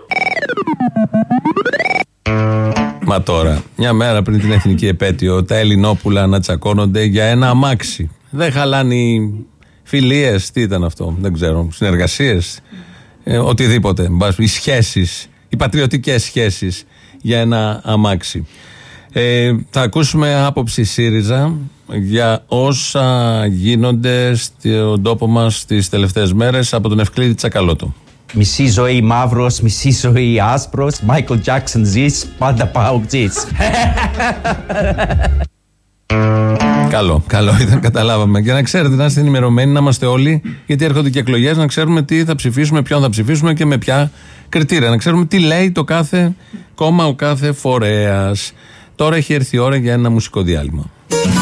Μα τώρα, μια μέρα πριν την εθνική επέτειο, τα Ελληνόπουλα να τσακώνονται για ένα αμάξι. Δεν χαλάνε οι φιλίες, τι ήταν αυτό, δεν ξέρω, συνεργασίες, ε, οτιδήποτε. Οι σχέσεις, οι πατριωτικές σχέσεις για ένα αμάξι. Ε, θα ακούσουμε άποψη ΣΥΡΙΖΑ για όσα γίνονται στον τόπο μας τις τελευταίες μέρες από τον Ευκλήδη Τσακαλώτο. Μισή ζωή μαύρος, μισή ζωή άσπρος. Μάικλ Τζάκσον ζεις, πάντα πάω ζεις. Καλό, καλό ήταν, καταλάβαμε. Για να ξέρετε, να είστε ενημερωμένοι, να είμαστε όλοι, γιατί έρχονται και εκλογές, να ξέρουμε τι θα ψηφίσουμε, ποιον θα ψηφίσουμε και με ποια κριτήρια. Να ξέρουμε τι λέει το κάθε κόμμα, ο κάθε φορέας. Τώρα έχει έρθει η ώρα για ένα μουσικό διάλειμμα.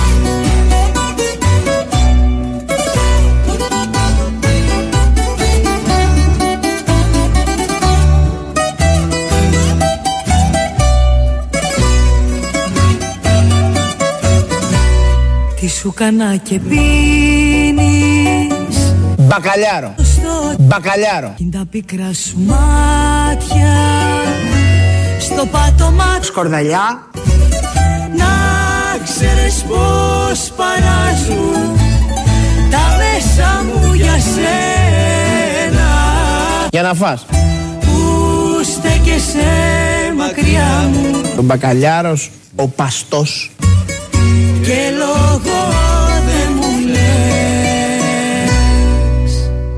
Τι σου κανά και πίνεις Μπακαλιάρο Μπακαλιάρο Κι τα πικρά σου μάτια στο πάτωμα Σκορδαλιά. Να ξέρεις πως παράζουν τα μέσα μου για σένα. Για να φας. Που στέκεσαι μακριά μου. Ο μπακαλιάρος, ο παστός. Και λόγο δεν μου λες.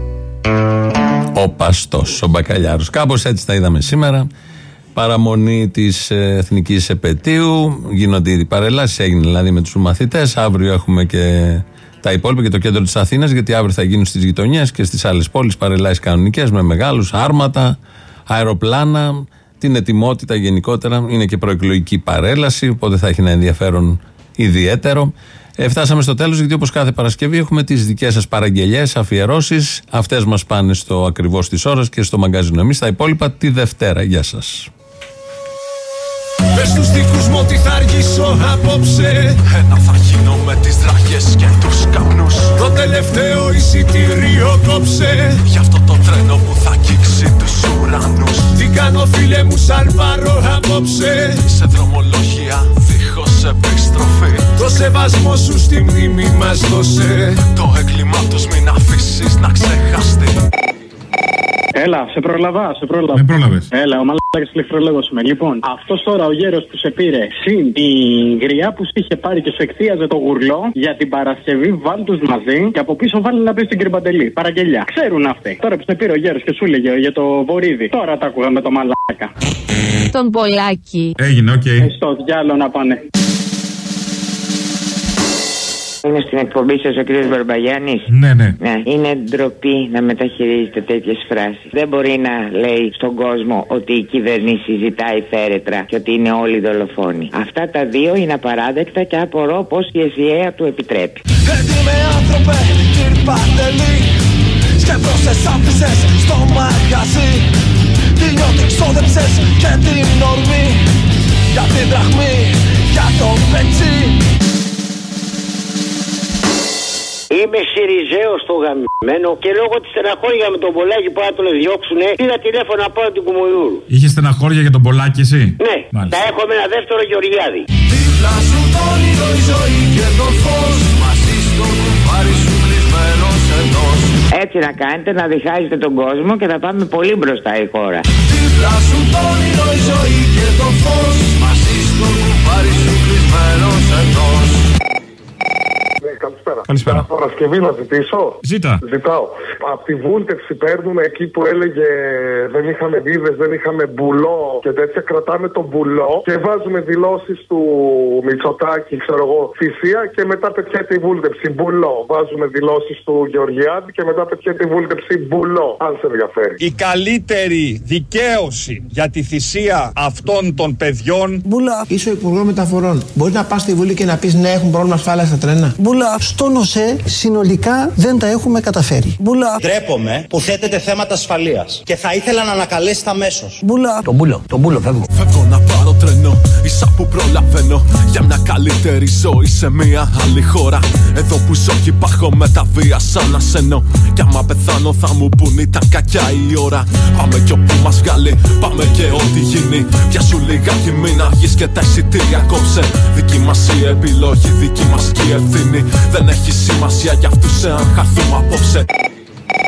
Ο παστός, ο μπακαλιάρος. Κάπως έτσι τα είδαμε σήμερα. Παραμονή της εθνικής επετείου. Γίνονται ήδη παρελάσεις, έγινε δηλαδή με τους μαθητές. Αύριο έχουμε και τα υπόλοιπα και το κέντρο της Αθήνας, γιατί αύριο θα γίνουν στις γειτονιές και στις άλλες πόλεις παρελάσεις κανονικές με μεγάλους άρματα, αεροπλάνα, την ετοιμότητα γενικότερα. Είναι και προεκλογική παρέλαση, οπότε θα έχει ένα ενδιαφέρον ιδιαίτερο. Ε, φτάσαμε στο τέλος, γιατί όπως κάθε Παρασκευή έχουμε τις δικές σας παραγγελιές, αφιερώσεις. Αυτές μας πάνε στο ακριβώς της ώρας και στο μαγκαζίνο. Εμείς τα υπόλοιπα τη Δευτέρα. Γεια σας. Πες τους δικούς μου ότι θα αργήσω απόψε. Ένα θα γίνω με τις δράχες και τους καπνούς. Το τελευταίο εισιτήριο κόψε. Γι' αυτό το τρένο που θα αγγίξει τους ουρανούς. Τι κάνω φίλε μου σαν πάρω απόψε. Σε δρομολόγια δίχως επιστροφή. Το σεβασμό σου στη μνήμη μας δώσε. Το έγκλημά τους μην αφήσεις να ξεχαστεί. Έλα, σε πρόλαβα, σε πρόλαβα. Με πρόλαβες. Έλα, ο μαλάκας ηλεκτρολόγος είμαι. Λοιπόν, αυτός τώρα ο γέρος που σε πήρε, συν η γριά που σου είχε πάρει και σου εκτίαζε το γουρλό, για την Παρασκευή βάλ τους μαζί και από πίσω βάλει να πει στην κύριε Παντελή. Παραγγελιά. Ξέρουν αυτοί. Τώρα που σε πήρε ο γέρος και σου έλεγε για το βορίδι, τώρα τα άκουγα με το μαλάκα. Τον Πολάκη. Έγινε, οκ. Okay. Στο διάλο να πάνε. Είναι στην εκπομπή σας ο κύριος Μπαρμπαγιάννης. Ναι, ναι. Ναι. Είναι ντροπή να μεταχειρίζετε τέτοιες φράσεις. Δεν μπορεί να λέει στον κόσμο ότι η κυβέρνηση ζητάει φέρετρα και ότι είναι όλοι δολοφόνοι. Αυτά τα δύο είναι απαράδεκτα και απορώ πως η ΕΣΥΑ του επιτρέπει. Έτοιμε άνθρωπε, κύριε Παντελή. Σκεφτόσες άφησες στο μαγαζί. Τι νιώτη ξόδεψες και την ορμή. Για την δραχμή, για το πετσί. Είμαι Σιριζέος στο γαμμένο και λόγω της στεναχώρια με τον Πολάκη που θα τον διώξουνε, πήρα τηλέφωνο από την Κουμουνιούρου. Είχε στεναχώρια για τον Πολάκη εσύ? Ναι, μάλιστα. Θα έχω με ένα δεύτερο Γεωργιάδη. Δίπλα σου το όνειρο, η ζωή και το φως. Μαζί στο κουμπάρι σου κλεισμένος εντός. Έτσι να κάνετε, να διχάζετε τον κόσμο και θα πάμε πολύ μπροστά η χώρα. Δίπλα σου το όνειρο, η ζωή και το φως. Μαζί στο κουμπάρι σου κλεισμένος εντός. Καλησπέρα. Καλησπέρα. Παρασκευή να ζητήσω. Ζήτα. Ζητάω. Από τη βούλτευση παίρνουμε εκεί που έλεγε δεν είχαμε δίδες, δεν είχαμε μπουλό και τέτοια. Κρατάμε τον μπουλό και βάζουμε δηλώσεις του Μητσοτάκη, ξέρω εγώ, θυσία και μετά πετιέται η βούλτευση. Μπουλό. Βάζουμε δηλώσεις του Γεωργιάδη και μετά πετιέται η βούλτευση. Μπουλό. Αν σε ενδιαφέρει. Η καλύτερη δικαίωση για τη θυσία αυτών των παιδιών. Μπουλά. Είσαι ο Υπουργός Μεταφορών. Μπορεί να πας στη Βουλή και να πεις ναι, έχουν πρόβλημα ασφάλεια στα τρένα. Μπουλά. Στον ΟΣΕ συνολικά δεν τα έχουμε καταφέρει. Μπουλά. Ντρέπομαι που θέτετε θέματα ασφαλείας και θα ήθελα να ανακαλέσετε αμέσως. Μπουλά. Τον μπούλο, τον μπούλο φεύγω. Φεύγω να πάρω τρένο, ίσα που προλαβαίνω για μια καλύτερη ζωή σε μια άλλη χώρα. Εδώ που ζω και υπάρχω με τα βία σαν ασένω. Κι άμα πεθάνω θα μου πουν ήταν κακιά η ώρα. Πάμε κι όπου μας βγάλει, πάμε και ό,τι γίνει. Πιάσου λιγάκι μην αργείς και τα εισιτήρια κόψε. Δική μας η επιλογή, δική μας και η ευθύνη. Δεν έχει σημασία για αυτούς εάν χαθούμε απόψε.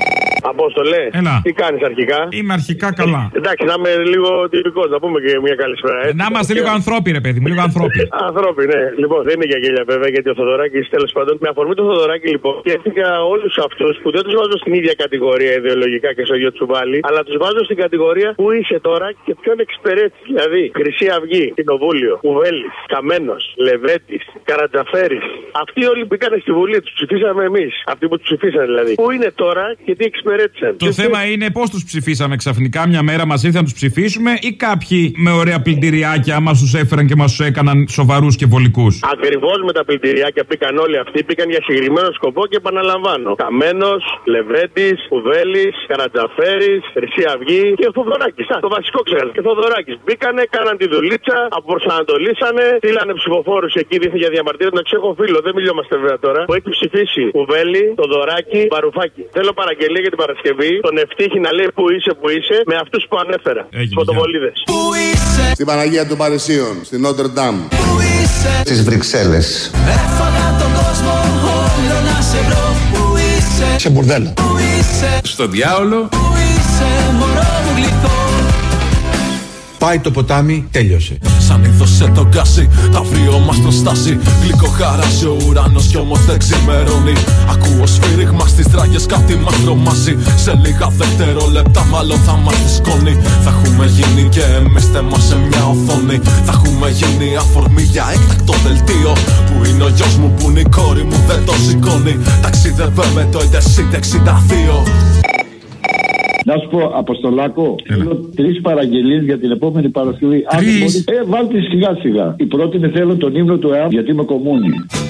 Απόστολε, Έλα. τι κάνεις αρχικά? Είμαι αρχικά καλά. Εντάξει, να είμαι λίγο τυπικός, να πούμε και μια καλησπέρα. Ε, να είμαστε λίγο ανθρώποι, ρε παιδί μου, λίγο ανθρώποι. Ανθρώποι, ναι. Λοιπόν, δεν είναι για γέλια βέβαια, γιατί ο Θοδωράκης τέλος πάντων. Με αφορμή του Θοδωράκη, λοιπόν, σκέφτηκα όλους αυτούς που δεν τους βάζω στην ίδια κατηγορία ιδεολογικά και στο ίδιο τσουβάλι, αλλά τους βάζω στην κατηγορία που είσαι τώρα και ποιον εξυπηρέτης. Δηλαδή, Χρυσή Αυγή, Κοινοβούλιο, Κουβέλης, Καμένος, Λεβέντης, Καρατζαφέρης. Αυτοί όλοι που μπήκαν στη Βουλή, τους ψηφίσαμε εμείς. Αυτοί που τους ψηφίσαν δηλαδή. Πού είναι τώρα και τι εξυπηρέτησαν. Το θέμα είναι πώς τους ψηφίσαμε ξαφνικά. Μια μέρα μας ήρθε να τους ψηφίσουμε ή κάποιοι με ωραία πλυντηριάκια μας τους έφεραν και μας τους έκαναν σοβαρούς και βολικούς. Ακριβώς με τα πλυντηριάκια πήγαν όλοι αυτοί, πήγαν για συγκεκριμένο σκοπό και επαναλαμβάνω. Καμένος, Λεβέντης, Κουβέλης, Καρατζαφέρης, Χρυσή Αυγή και Θοδωράκης. Το βασικό ξέρετε. Και Θοδωράκης. Μπήκανε, κάναν τη δουλίτσα, αποπροσανατολίσανε, στείλανε ψηφοφόρους εκεί δίθεν για διαμαρτυρία. Να ξέρω φίλο, δεν μιλιόμαστε βέβαια τώρα. Που έχει ψηφίσει Κουβέλη, Θοδωράκη, Βαρουφάκη. Θέλω παραγγελία για την Παρασκευή, τον Ευτύχη να λέει που είσαι, που είσαι, με αυτούς που ανέφερα. Τις φωτοβολίδες. Στην Παναγία των Παρισίων, στην Νότρ Ντάμ. Στις Βρυξέλλες. Έφαγα τον κόσμο όλο να σε βρω. Πού είσαι? Σε μπουρδέλα. Πού είσαι? Στο διάολο. Πού είσαι μωρό μου γλυκό? Πάει το ποτάμι, τέλειωσε. Σαν είδωσε τον γκάζι, τα βριό μας προστάζει. Γλυκό χαράζει ο ουρανός κι όμως δεν ξημερώνει. Ακούω σφύριγμα στις τράγες, κάτι μας τρομάζει. Σε λίγα δευτερόλεπτα μάλλον θα μας φουσκώνει. Θα έχουμε γίνει και εμείς θέμα σε μια οθόνη. Θα έχουμε γίνει αφορμή για έκτακτο δελτίο. Που είναι ο γιος μου, που είναι η κόρη μου, δεν το σηκώνει. Ταξίδευε με το Ιντερσίτι εξήντα δύο. Να σου πω, Αποστολάκο, θέλω τρεις παραγγελίες για την επόμενη Παρασκευή. Αν μπορείς, ε, βάλτε σιγά σιγά. Η πρώτη είναι θέλω τον ύμνο του ΕΑΜ, γιατί είμαι κομμούνι.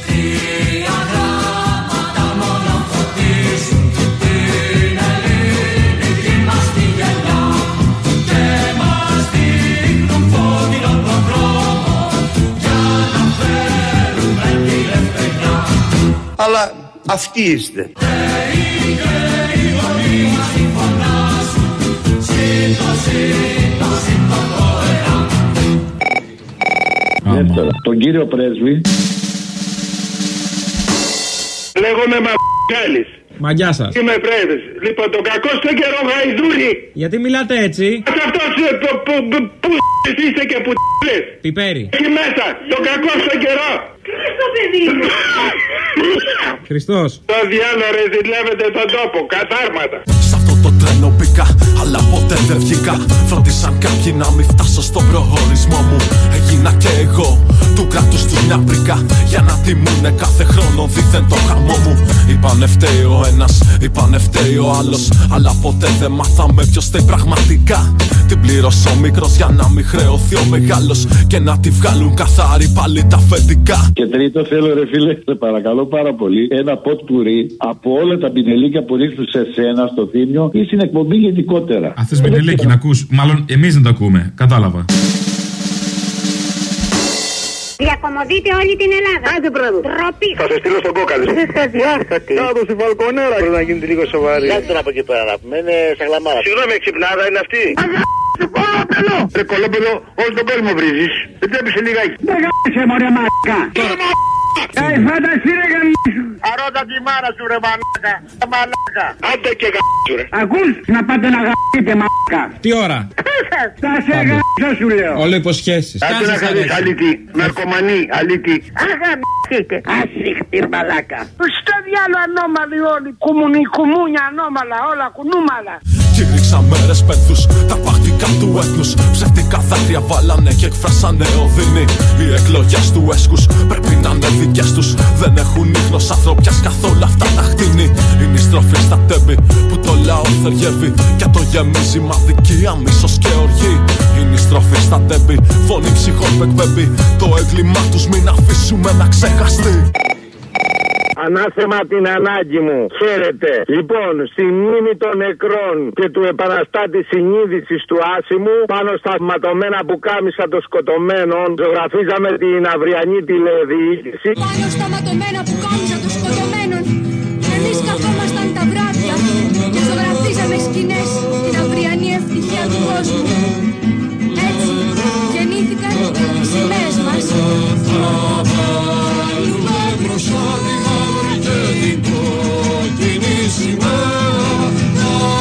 Αλλά αυτοί είστε. Δεύτερα, τον κύριο πρέσβη. Λέγομαι Μαγκάλης. Μαγιά σας. Είμαι πρέσβης. Λοιπόν, τον κακό στο καιρό γαϊδούρι. Γιατί μιλάτε έτσι? Αυτός που είστε και που λες. Πιπέρι. Εκεί μέσα, τον κακό στο καιρό. Τι είναι το παιδί μου? Χριστός. Το διάλο ρε ζηλεύετε τον τόπο, κατάρματα. Σ' αυτό το τρένο μπήκα, αλλά ποτέ δεν βγήκα. Φρόντισαν κάποιοι να μην φτάσω στον προορισμό μου. Έγινα και εγώ του κράτους τους μια πρίκα. Για να τιμούνε κάθε χρόνο δίθεν το χαμό μου. Είπανε φταίει ο ένας, είπανε φταίει ο άλλος. Αλλά ποτέ δεν μάθαμε ποιος φταίει πραγματικά. Την πλήρωσε ο μικρός για να μην χρεωθεί ο μεγάλος. Και να τη βγάλουν καθαρή πάλι τα αφεντικά. Και τρίτο θέλω ρε φίλε, σε παρακαλώ πάρα πολύ, ένα ποτ πουρί από όλα τα πινελίκια που ρίχνουν σε σένα στο Θήμιο ή στην εκπομπή γενικότερα. Α, θες πινελίκι να ακούς, μάλλον εμείς δεν το ακούμε, κατάλαβα. Διακομωδείτε όλη την Ελλάδα. Άντε πράγμα. Τροπή. Θα σε στείλω στον κόκαλη. Δεν θα διάστατη. Κάτω στη φαλκονέρα. Πρέπει να γίνεται λίγο σοβαρή. Κάτσε τώρα από εκεί πέρα να πούμε. Είναι στα γλαμάρα. Συγγνώμη, εξυπνάδα είναι αυτή. Αγάπη, κολόπεδο. Ρε κολόπεδο, όλο τον κόσμο βρίζεις. Δεν τρέπεις λιγάκι. Δεν γάμισε μωρέ μαλάκα. Κάει φανταστεί ρε γαμίσου. Αρώτα τη μάρα σου ρε μαλάκα. Μαλάκα. Άντε και γαμίσου ρε. Ακούς να πάτε να γαμίσετε μαλάκα. Τι ώρα? Θα σε γαμίσω σου λέω. Όλο υποσχέσεις. Άντε να κάνεις αλήτη. Ναρκωμανή, αλήτη. Αγαμίσετε. Ασύχτη μαλάκα. Στο διάλο ανώμαλοι όλοι. Κουμουνι, κουμούνια ανώμαλα. Όλα κουνούμαλα. Κήρυξα μέρες πένθους, τα παχτικά του έθνους. Ψευτικά δάκρυα βάλανε και εκφράσανε οδύνη. Οι εκλογές του έσκους πρέπει να είναι δικές τους. Δεν έχουν ίχνος ανθρωπιάς καθόλου αυτά τα χτίνη. Είναι η στροφή στα τέμπη που το λαό θεργεύει. Και το γεμίζει μαδικία, μίσος και οργή. Είναι η στροφή στα τέμπη, φωνή ψυχών που εκπέμπει. Το έγκλημά τους μην αφήσουμε να ξεχαστεί. Ανάθεμα την ανάγκη μου. Χαίρετε. Λοιπόν, στη μνήμη των νεκρών και του επαναστάτη συνείδησης του Άσημου, πάνω στα ματωμένα πουκάμισα των σκοτωμένων, ζωγραφίζαμε την αυριανή τηλεδιοίκηση. Πάνω στα ματωμένα πουκάμισα των σκοτωμένων, εμείς καθόμασταν τα βράδια και ζωγραφίζαμε σκηνές την αυριανή ευτυχία του κόσμου. Έτσι γεννήθηκαν οι σημαίες μας. Την κόκκινη σημαία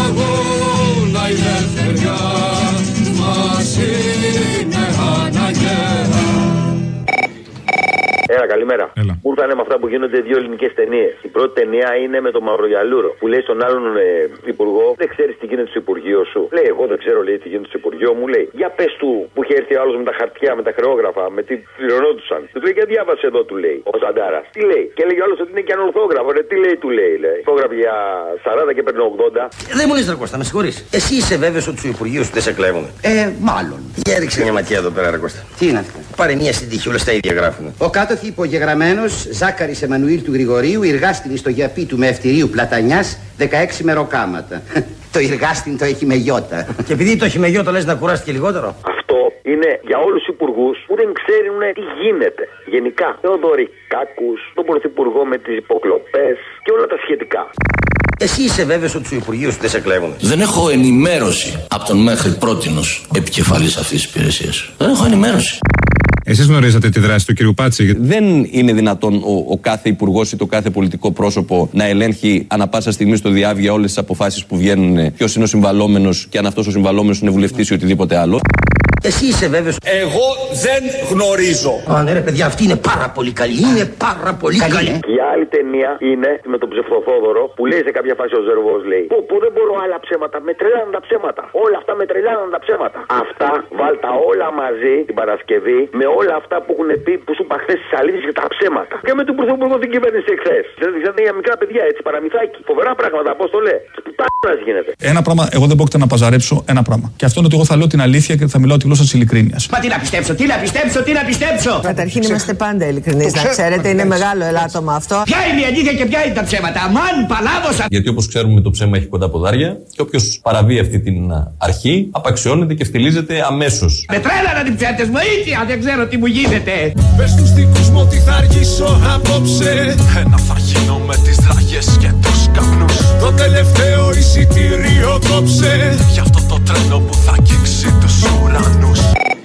καλημέρα. Έλα. Μου ήρθανε με αυτά που γίνονται δύο ελληνικές ταινίες. Η πρώτη ταινία είναι με τον Μαυρογιαλούρο που λέει στον άλλον ε, υπουργό: δεν ξέρεις τι γίνεται στο Υπουργείο σου. Λέει: εγώ δεν ξέρω, λέει, τι γίνεται στο Υπουργείο μου. Λέει: για πες του που είχε έρθει ο άλλος με τα χαρτιά, με τα χρεόγραφα, με τι πληρωνόντουσαν. Του λέει: και διάβασε εδώ, του λέει ο Ζαντάρας. Τι λέει? Και λέει ο άλλος ότι είναι και ανορθόγραφο. Ρε, τι λέει, του λέει. λέει. Ορθόγραφο για σαράντα και παίρνει ογδόντα. Δεν μου λες, ρε Κώστα, με συγχωρείς. Εσύ είσαι βέβαιος ότι στο Υπουργείο σου δεν σε κλέβουν? Ε, μάλλον. Για ρίξε μια ματιά εδώ πέρα, ρε Κώστα. Τι είναι αυτό? Πάρε μια συντύχη, όλα στα ίδια γράφουν. Ο κάτοχη υπογεγραμμένος Ζάκαρης Εμμανουήλ του Γρηγορίου, εργάστην στο γιαπί του με ευτηρίου Πλατανιάς, δεκαέξι μεροκάματα. Το εργάστην το έχει με γιώτα. Και επειδή το έχει με γιώτα, λες να κουράστηκε λιγότερο. Αυτό είναι για όλους τους υπουργούς που δεν ξέρουν τι γίνεται. Γενικά, Θεοδωρικάκους, τον πρωθυπουργό με τις υποκλοπές και όλα τα σχετικά. Εσύ είσαι βέβαιος ότι στο Υπουργείο σου δεν σε κλέβουν? Δεν έχω ενημέρωση από τον μέχρι πρότινος επικεφαλής αυτής της υπηρεσίας. Δεν έχω ενημέρωση. Εσείς γνωρίζατε τη δράση του κ. Πάτση? Δεν είναι δυνατόν ο, ο κάθε υπουργός ή το κάθε πολιτικό πρόσωπο να ελέγχει ανα πάσα στιγμή στο διάβια όλες τις αποφάσεις που βγαίνουν, ποιος είναι ο συμβαλόμενος και αν αυτός ο συμβαλόμενος είναι βουλευτής ή οτιδήποτε άλλο. Εσύ είσαι βέβαιος? Εγώ δεν γνωρίζω. Α, ναι, ρε παιδιά, αυτή είναι πάρα πολύ καλή. Είναι πάρα πολύ καλή. καλή. Και η άλλη ταινία είναι με τον Ψευτοθόδωρο που λέει σε κάποια φάση ο Ζερβός, λέει: Πω, πω, δεν μπορώ άλλα ψέματα. Με τρελάνουν τα ψέματα. Όλα αυτά με τρελάνουν τα ψέματα. Αυτά βάλτα όλα μαζί την Παρασκευή με όλα αυτά που έχουν πει, που σου είπα χθες, τις αλήθειες και τα ψέματα. Και με τον Πρωθυπουργό την κυβέρνηση εχθές. Δηλαδή για μικρά παιδιά, έτσι, παραμυθάκι. Φοβερά πράγματα, πώς το λέει. Πουτάνας γίνεται. Ένα πράγμα, εγώ δεν πρόκειται να παζαρέψω ένα πράγμα. Και αυτό είναι ότι εγώ θα λέω την αλήθεια και θα μιλάω τη γλώσσα της ειλικρίνειας. Μα τι να πιστέψω, τι να πιστέψω, τι να πιστέψω. Καταρχήν είμαστε πάντα ειλικρινείς, να ξέρετε, είναι μεγάλο ελάττωμα αυτό. Ποια είναι η αλήθεια και ποια είναι τα ψέματα? Αμάν, παλάβωσα. Γιατί όπως ξέρουμε το ψέμα έχει κοντά ποδάρια και όποιος παραβεί αυτή την αρχή απαξιώνεται και φτυλίζεται αμέσως. Με τρέλανα την ψέτες μου, ήτια, δεν ξέρω τι μου γίνεται. Πες τους δικούς μου ότι θα αργήσω απόψε. Ένα θα γίνω με τις δραγές και τους καπνούς. Το τελευταίο εισιτήριο κόψε. Γι' αυτό το τρένο που θα αγγίξει τους ουρανούς.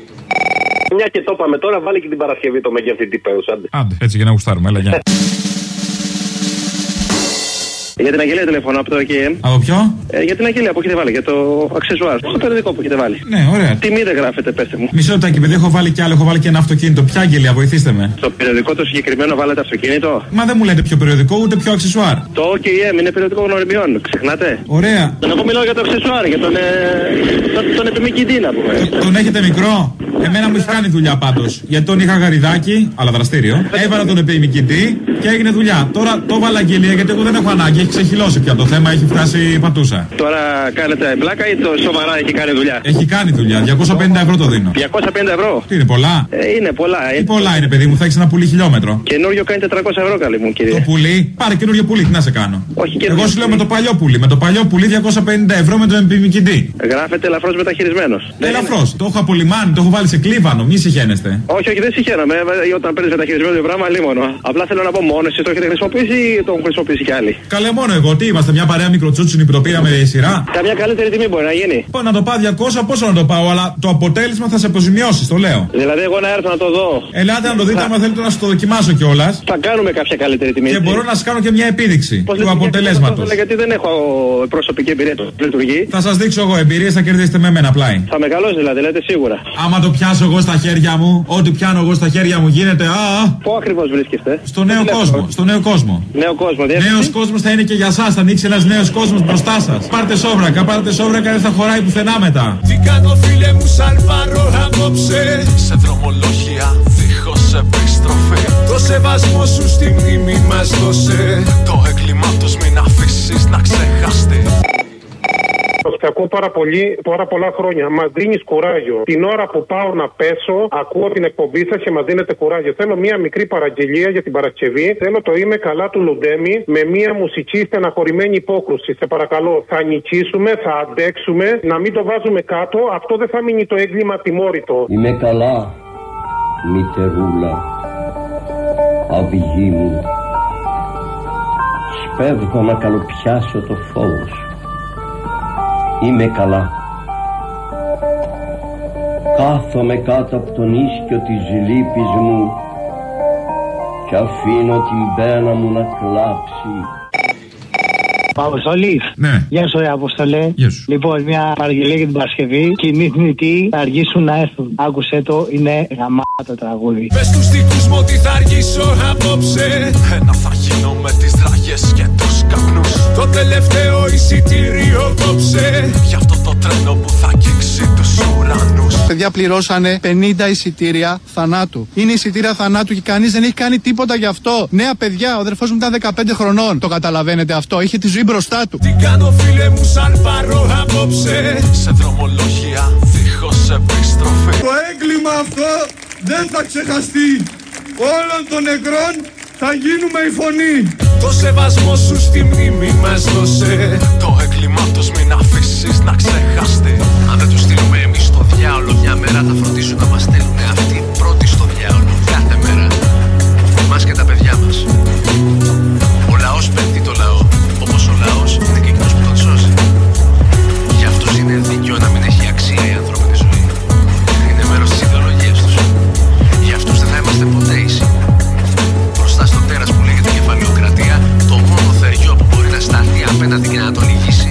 Μια και το είπαμε τώρα, βάλει και την Παρασκευή το μεγεθυντή πέους. Άντε. Άντε, έτσι για να γουστάρουμε, έλα, γεια. Για την Αγγελία τηλεφωνώ από το ΕΚΕΜ. Από ποιο? Ε, για την Αγγελία που έχετε βάλει, για το αξεσουάρ. Στο περιοδικό που έχετε βάλει. Ναι, ωραία. Τιμή δεν γράφετε, πέστε μου. Μισό λεπτάκι, παιδί, έχω βάλει κι άλλο, έχω βάλει και ένα αυτοκίνητο. Ποια Αγγελία, βοηθήστε με. Στο περιοδικό το συγκεκριμένο βάλετε αυτοκίνητο. Μα δεν μου λέτε πιο περιοδικό, ούτε πιο αξεσουάρ. Το ΟΚΕΜ είναι περιοδικό γνωριμιών, ξεχνάτε. Ωραία. Τον εγώ μιλάω για το αξεσουάρ, για τον, ε, τον, τον επιμηκητή να πούμε. Το, τον έχετε μικρό? Εμένα μου έχει κάνει δουλειά πάντως. Γιατί τον είχα γαριδάκι, αλλά δραστήριο. Έβαλα τον επιμηκητή και έγινε δουλειά. Τώρα το βάλα Αγγελία γιατί εγώ δεν έχω ανάγκη, έχει ξεχυλώσει πια το θέμα, έχει φτάσει πατούσα. Τώρα κάνετε πλάκα ή το σοβαρά έχει κάνει δουλειά? Έχει κάνει δουλειά, διακόσια πενήντα ευρώ το δίνω. διακόσια πενήντα ευρώ? Τι είναι, πολλά? Ε, είναι πολλά. Τι πολλά είναι, παιδί μου, θα έχει ένα πουλί χιλιόμετρο. Καινούριο κάνει τετρακόσια ευρώ, καλή μου κύριε. Το πουλί, πάρε καινούριο πουλί, τι να σε κάνω. Όχι, και εγώ σου λέω με το παλιό πουλί. Με το παλιό πουλί διακόσια πενήντα ευρώ με τον επιμηκητή. Γράφεται ελαφρώς μεταχειρισμένος. Ελαφρώς, το έχω από λιμάνι, το έχω βάλει σε κλίβανο, μη συχαίνεστε. Όχι, όχι, δεν συχαίνομαι. Όταν παίρνει μεταχειρισμένο το πράγμα, λίμωνο. Απλά θέλω να πω μόνο εσύ το έχετε χρησιμοποιήσει ή το έχουν χρησιμοποιήσει κι άλλοι? Καλέ, μόνο εγώ, τι είμαστε, μια παρέα μικροτσούτσινη που το πήραμε σειρά. Καμιά καλύτερη τιμή μπορεί να γίνει. Πω να το πάω διακόσια, πόσο να το πάω, αλλά το αποτέλεσμα θα σε αποζημιώσει, το λέω. Δηλαδή, εγώ να έρθω να το δω. Ελάτε να το δείτε, άμα θέλετε να σου το δοκιμάσω κιόλα. Θα κάνουμε κάποια καλύτερη τιμή. Και μπορώ να σα κάνω και μια επίδειξη πώς του αποτελέσματο. Γιατί δεν έχω προσωπική εμπειρία του λειτουργεί. Θα σα δείξω εγώ εμπειρίε, θα κερδίσετε με μένα πλάι. Θα μεγαλώσει δηλαδή, λέτε σίγουρα. Άμα το πιάσω εγώ στα χέρια μου, ό,τι πιάνω εγώ στα χέρια μου γίνεται. Α, πού ακριβώ βρίσκεστε? Στο νέο κόσμο. Στο νέο κόσμο. Νέο κόσμο, Νέο κόσμο θα είναι και για εσά, θα ανοίξει ένα νέο κόσμο μπροστά σα. Πάρτε σόβρακα, πάρτε σόβρακα, δεν θα χωράει πουθενά μετά. Τι κάνω, φίλε μου, σαλπάρω απόψε. Σε δρομολόγια δίχως επιστροφή. Το σεβασμό σου στη μνήμη μας δώσε. Το έγκλημά τους μην αφήσεις να ξεχαστεί. Σε ακούω πάρα, πολύ, πάρα πολλά χρόνια. Μας δίνεις κουράγιο. Την ώρα που πάω να πέσω, ακούω την εκπομπή σας και μας δίνετε κουράγιο. Θέλω μία μικρή παραγγελία για την Παρασκευή. Θέλω το Είμαι καλά του Λουντέμι με μία μουσική στεναχωρημένη υπόκρουση. Σε παρακαλώ, θα νικήσουμε, θα αντέξουμε. Να μην το βάζουμε κάτω. Αυτό δεν θα μείνει το έγκλημα τιμώρητο. Είμαι καλά, μητερούλα, αυγή μου. Σπέβγω να καλοπιάσω το φόβο σου. Είμαι καλά. Κάθομαι κάτω από τον ίσκιο της λύπης μου και αφήνω την πένα μου να κλάψει. Αποστολή. Ναι. Γεια σου, ρε Αποστολέ. Γεια σου. Λοιπόν, μια παραγγελία για την Παρασκευή. Κοινοί θνητοί θα αργήσουν να έρθουν. Άκουσε το, είναι γαμάτο τραγούδι. Πες τους δικούς μου ότι θα αργήσω απόψε. Ένα θα γίνω με τις δραγές και τους καπνούς. Το τελευταίο εισιτήριο κόψε. Γι' αυτό το τρένο που θα αγγίξει τους ουρανούς. Παιδιά πληρώσανε πενήντα εισιτήρια θανάτου. Είναι εισιτήρια θανάτου και κανείς δεν έχει κάνει τίποτα γι' αυτό. Νέα παιδιά, ο αδερφός μου ήταν δεκαπέντε χρονών. Το καταλαβαίνετε αυτό, είχε τη ζωή μπροστά του. Τι κάνω φίλε μου σαν πάρω απόψε. Σε δρομολόγια δίχως επιστροφή. Το έγκλημα αυτό δεν θα ξεχαστεί. Όλων των νεκρών θα γίνουμε η φωνή. Το σεβασμό σου στη μνήμη μας δώσε. Το έγκλημα τους μην αφήσεις να ξεχαστεί. Αν δεν τους στείλουμε εμείς στο διάολο, μια μέρα θα φροντίσουν να μας στέλνουν αυτοί πρώτοι στο διάολο. Κάθε μέρα. Εμάς και τα παιδιά μας. Ο λαός πέφτει το λαό. Όπως ο λαός είναι και εκείνος που τον σώζει. Για αυτούς είναι δίκαιο να μην έχει αξία η ανθρώπινη ζωή. Είναι μέρος της ιδεολογίας τους. Για αυτούς δεν θα είμαστε ποτέ ίσοι. Μπροστά στο τέρας που λέγεται κεφαλαιοκρατία, το μόνο θεριό που μπορεί να σταθεί απέναντι και να τον ηγήσει